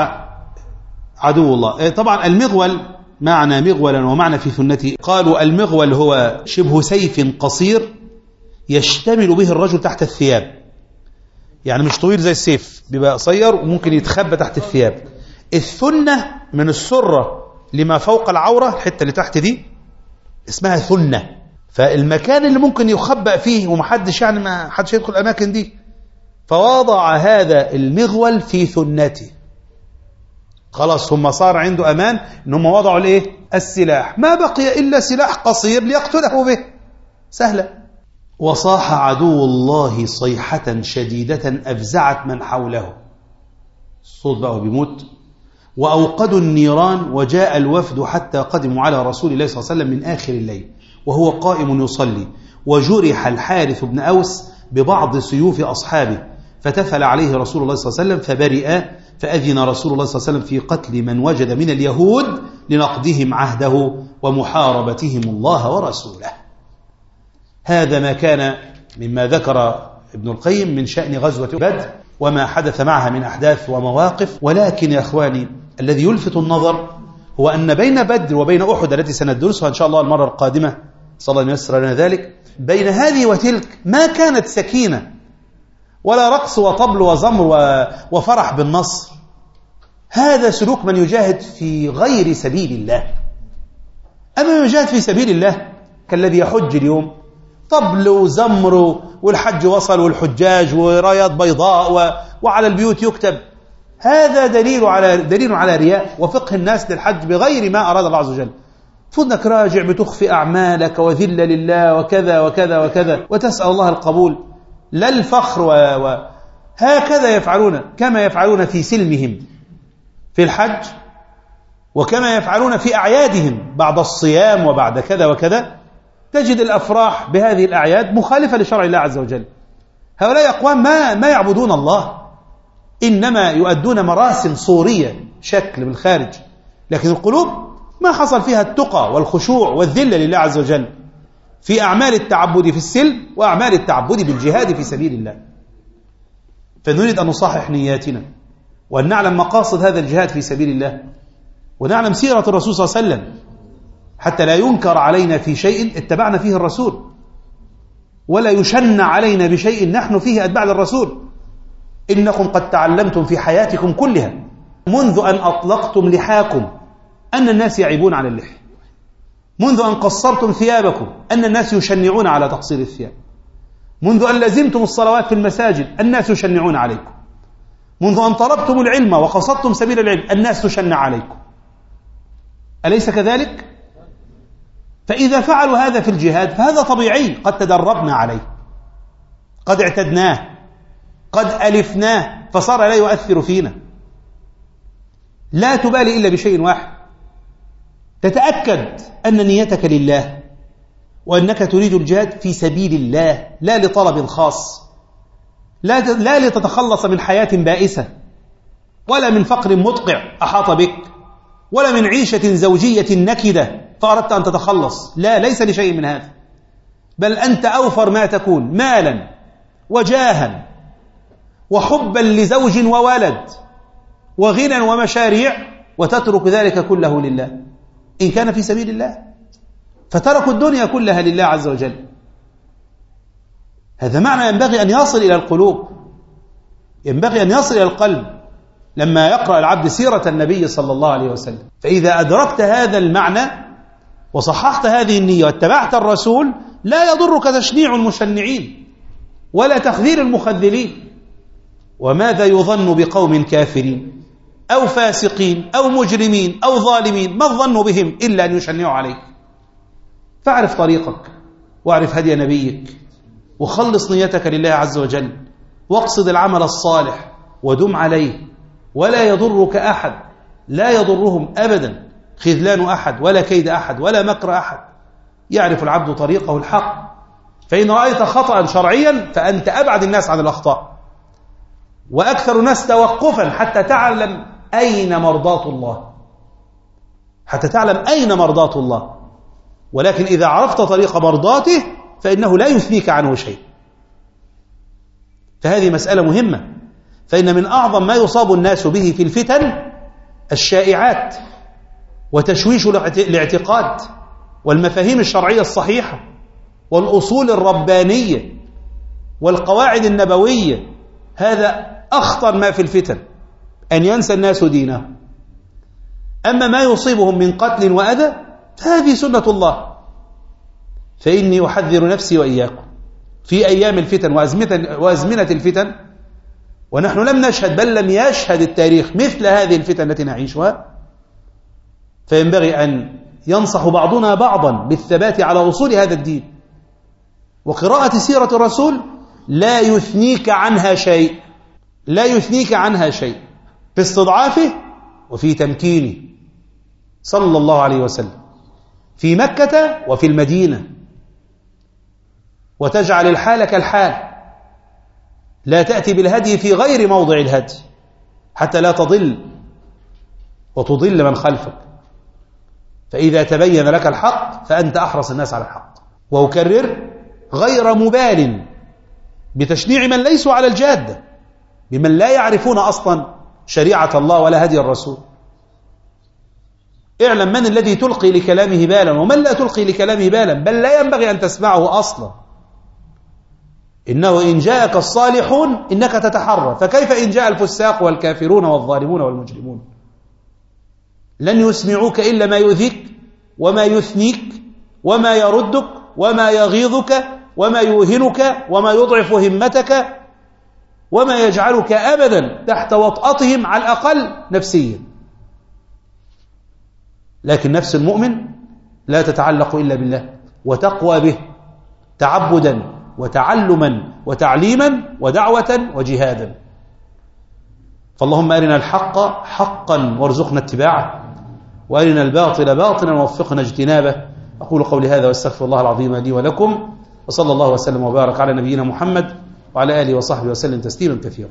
عدو الله. طبعا المغول معنى مغولا ومعنى في ثنته، قالوا المغول هو شبه سيف قصير يشتمل به الرجل تحت الثياب، يعني مش طويل زي السيف، بيبقى قصير وممكن يتخبى تحت الثياب. الثنة من السرة لما فوق العورة، الحتة اللي تحت دي اسمها ثنة، فالمكان اللي ممكن يخبأ فيه ومحدش يعني ما حدش يدخل الأماكن دي، فوضع هذا المغول في ثنته. خلاص هم صار عنده أمان إن هم وضعوا الإيه؟ السلاح، ما بقي إلا سلاح قصير ليقتله به، سهلة. وصاح عدو الله صيحة شديدة أفزعت من حوله، الصوت بقى بيموت. وأوقدوا النيران، وجاء الوفد حتى قدموا على رسول الله صلى الله عليه وسلم من آخر الليل وهو قائم يصلي، وجرح الحارث بن أوس ببعض سيوف أصحابه، فتفل عليه رسول الله صلى الله عليه وسلم فبرئ، فأذن رسول الله صلى الله عليه وسلم في قتل من وجد من اليهود لنقضهم عهده ومحاربتهم الله ورسوله. هذا ما كان مما ذكر ابن القيم من شأن غزوة بدر وما حدث معها من أحداث ومواقف. ولكن يا أخواني الذي يلفت النظر هو أن بين بدر وبين أحد التي سندرسها إن شاء الله المرة القادمة صلى الله عليه وسلم لنا ذلك، بين هذه وتلك ما كانت سكينة ولا رقص وطبل وزمر وفرح بالنصر. هذا سلوك من يجاهد في غير سبيل الله. أما من يجاهد في سبيل الله كالذي يحج اليوم، طبل وزمر والحج وصل والحجاج ورايات بيضاء و... وعلى البيوت يكتب، هذا دليل على دليل على رياء وفقه الناس للحج بغير ما أراد الله عز وجل. فضنك راجع بتخفي أعمالك وذل لله وكذا وكذا وكذا وتسأل الله القبول لا الفخر و... و... هكذا يفعلون، كما يفعلون في سلمهم في الحج، وكما يفعلون في أعيادهم بعد الصيام وبعد كذا وكذا. تجد الأفراح بهذه الأعياد مخالفة لشرع الله عز وجل. هؤلاء أقوام ما ما يعبدون الله، إنما يؤدون مراسم صورية شكل بالخارج، لكن القلوب ما حصل فيها التقى والخشوع والذل لله عز وجل في أعمال التعبد في السلم وأعمال التعبد بالجهاد في سبيل الله. فنريد أن نصحح نياتنا وأن نعلم مقاصد هذا الجهاد في سبيل الله، ونعلم سيرة الرسول صلى الله عليه وسلم حتى لا ينكر علينا في شيء اتبعنا فيه الرسول، ولا يشن علينا بشيء نحن فيه أتباع للرسول. إنكم قد تعلمتم في حياتكم كلها منذ أن أطلقتم لحاكم أن الناس يعيبون على اللحى، منذ أن قصرتم ثيابكم أن الناس يشنعون على تقصير الثياب، منذ أن لزمتم الصلوات في المساجد الناس يشنعون عليكم، منذ أن طلبتم العلم وقصدتم سبيل العلم الناس تشنع عليكم. أليس كذلك؟ فإذا فعلوا هذا في الجهاد فهذا طبيعي، قد تدربنا عليه، قد اعتدناه، قد ألفناه، فصار لا يؤثر فينا. لا تبالي إلا بشيء واحد، تتأكد أن نيتك لله وأنك تريد الجهاد في سبيل الله لا لطلب خاص، لا لا لتتخلص من حياة بائسة ولا من فقر مدقع أحاط بك ولا من عيشة زوجية نكدة فأردت أن تتخلص. لا، ليس لشيء من هذا، بل أنت أوفر ما تكون مالا وجاها وحبا لزوج وولد وغنى ومشاريع، وتترك ذلك كله لله إن كان في سبيل الله، فتركوا الدنيا كلها لله عز وجل. هذا معنى ينبغي أن يصل إلى القلوب، ينبغي أن يصل إلى القلب لما يقرأ العبد سيرة النبي صلى الله عليه وسلم. فإذا أدركت هذا المعنى وصححت هذه النية واتبعت الرسول، لا يضرك تشنيع المشنعين ولا تخذيل المخذلين. وماذا يظن بقوم كافرين أو فاسقين أو مجرمين أو ظالمين؟ ما الظن بهم إلا أن يشنعوا عليك. فاعرف طريقك واعرف هدي نبيك وخلص نيتك لله عز وجل، واقصد العمل الصالح ودم عليه، ولا يضرك أحد، لا يضرهم أبدا خذلان أحد ولا كيد أحد ولا مكر أحد. يعرف العبد طريقه الحق، فإن رأيت خطأ شرعيا فأنت أبعد الناس عن الأخطاء وأكثر الناس توقفا حتى تعلم أين مرضاة الله، حتى تعلم أين مرضاة الله. ولكن إذا عرفت طريق مرضاته فإنه لا يثنيك عنه شيء. فهذه مسألة مهمة، فإن من أعظم ما يصاب الناس به في الفتن الشائعات وتشويش الاعتقاد والمفاهيم الشرعية الصحيحة والأصول الربانية والقواعد النبوية. هذا أخطر ما في الفتن، أن ينسى الناس دينه. أما ما يصيبهم من قتل وأذى فهذه سنة الله. فإني أحذر نفسي وإياكم في أيام الفتن وأزمنة الفتن، ونحن لم نشهد بل لم يشهد التاريخ مثل هذه الفتن التي نعيشها، فينبغي أن ينصح بعضنا بعضا بالثبات على أصول هذا الدين. وقراءة سيرة الرسول لا يثنيك عنها شيء، لا يثنيك عنها شيء في استضعافه وفي تمكينه صلى الله عليه وسلم في مكة وفي المدينة، وتجعل الحال كالحال، لا تأتي بالهدي في غير موضع الهدي حتى لا تضل وتضل من خلفك. فإذا تبين لك الحق فأنت أحرص الناس على الحق. وأكرر غير مبال بتشنيع من ليسوا على الجادة، بمن لا يعرفون أصلا شريعة الله ولا هدي الرسول. اعلم من الذي تلقي لكلامه بالا ومن لا تلقي لكلامه بالا، بل لا ينبغي أن تسمعه أصلا. إنه إن جاءك الصالحون إنك تتحرى، فكيف إن جاء الفساق والكافرون والظالمون والمجرمون؟ لن يسمعوك إلا ما يؤذيك وما يثنيك وما يردك وما يغيظك وما يوهنك وما يضعف همتك وما يجعلك أبدا تحت وطأتهم على الأقل نفسيا. لكن نفس المؤمن لا تتعلق إلا بالله وتقوى به تعبدا وتعلما وتعليما ودعوة وجهادا. فاللهم أرنا الحق حقا وارزقنا اتباعه، وأرنا الباطل باطلا ووفقنا اجتنابه. أقول قولي هذا واستغفر الله العظيم لي ولكم، وصلى الله وسلم وبارك على نبينا محمد وعلى آله وصحبه وسلم تسليما كثيرا.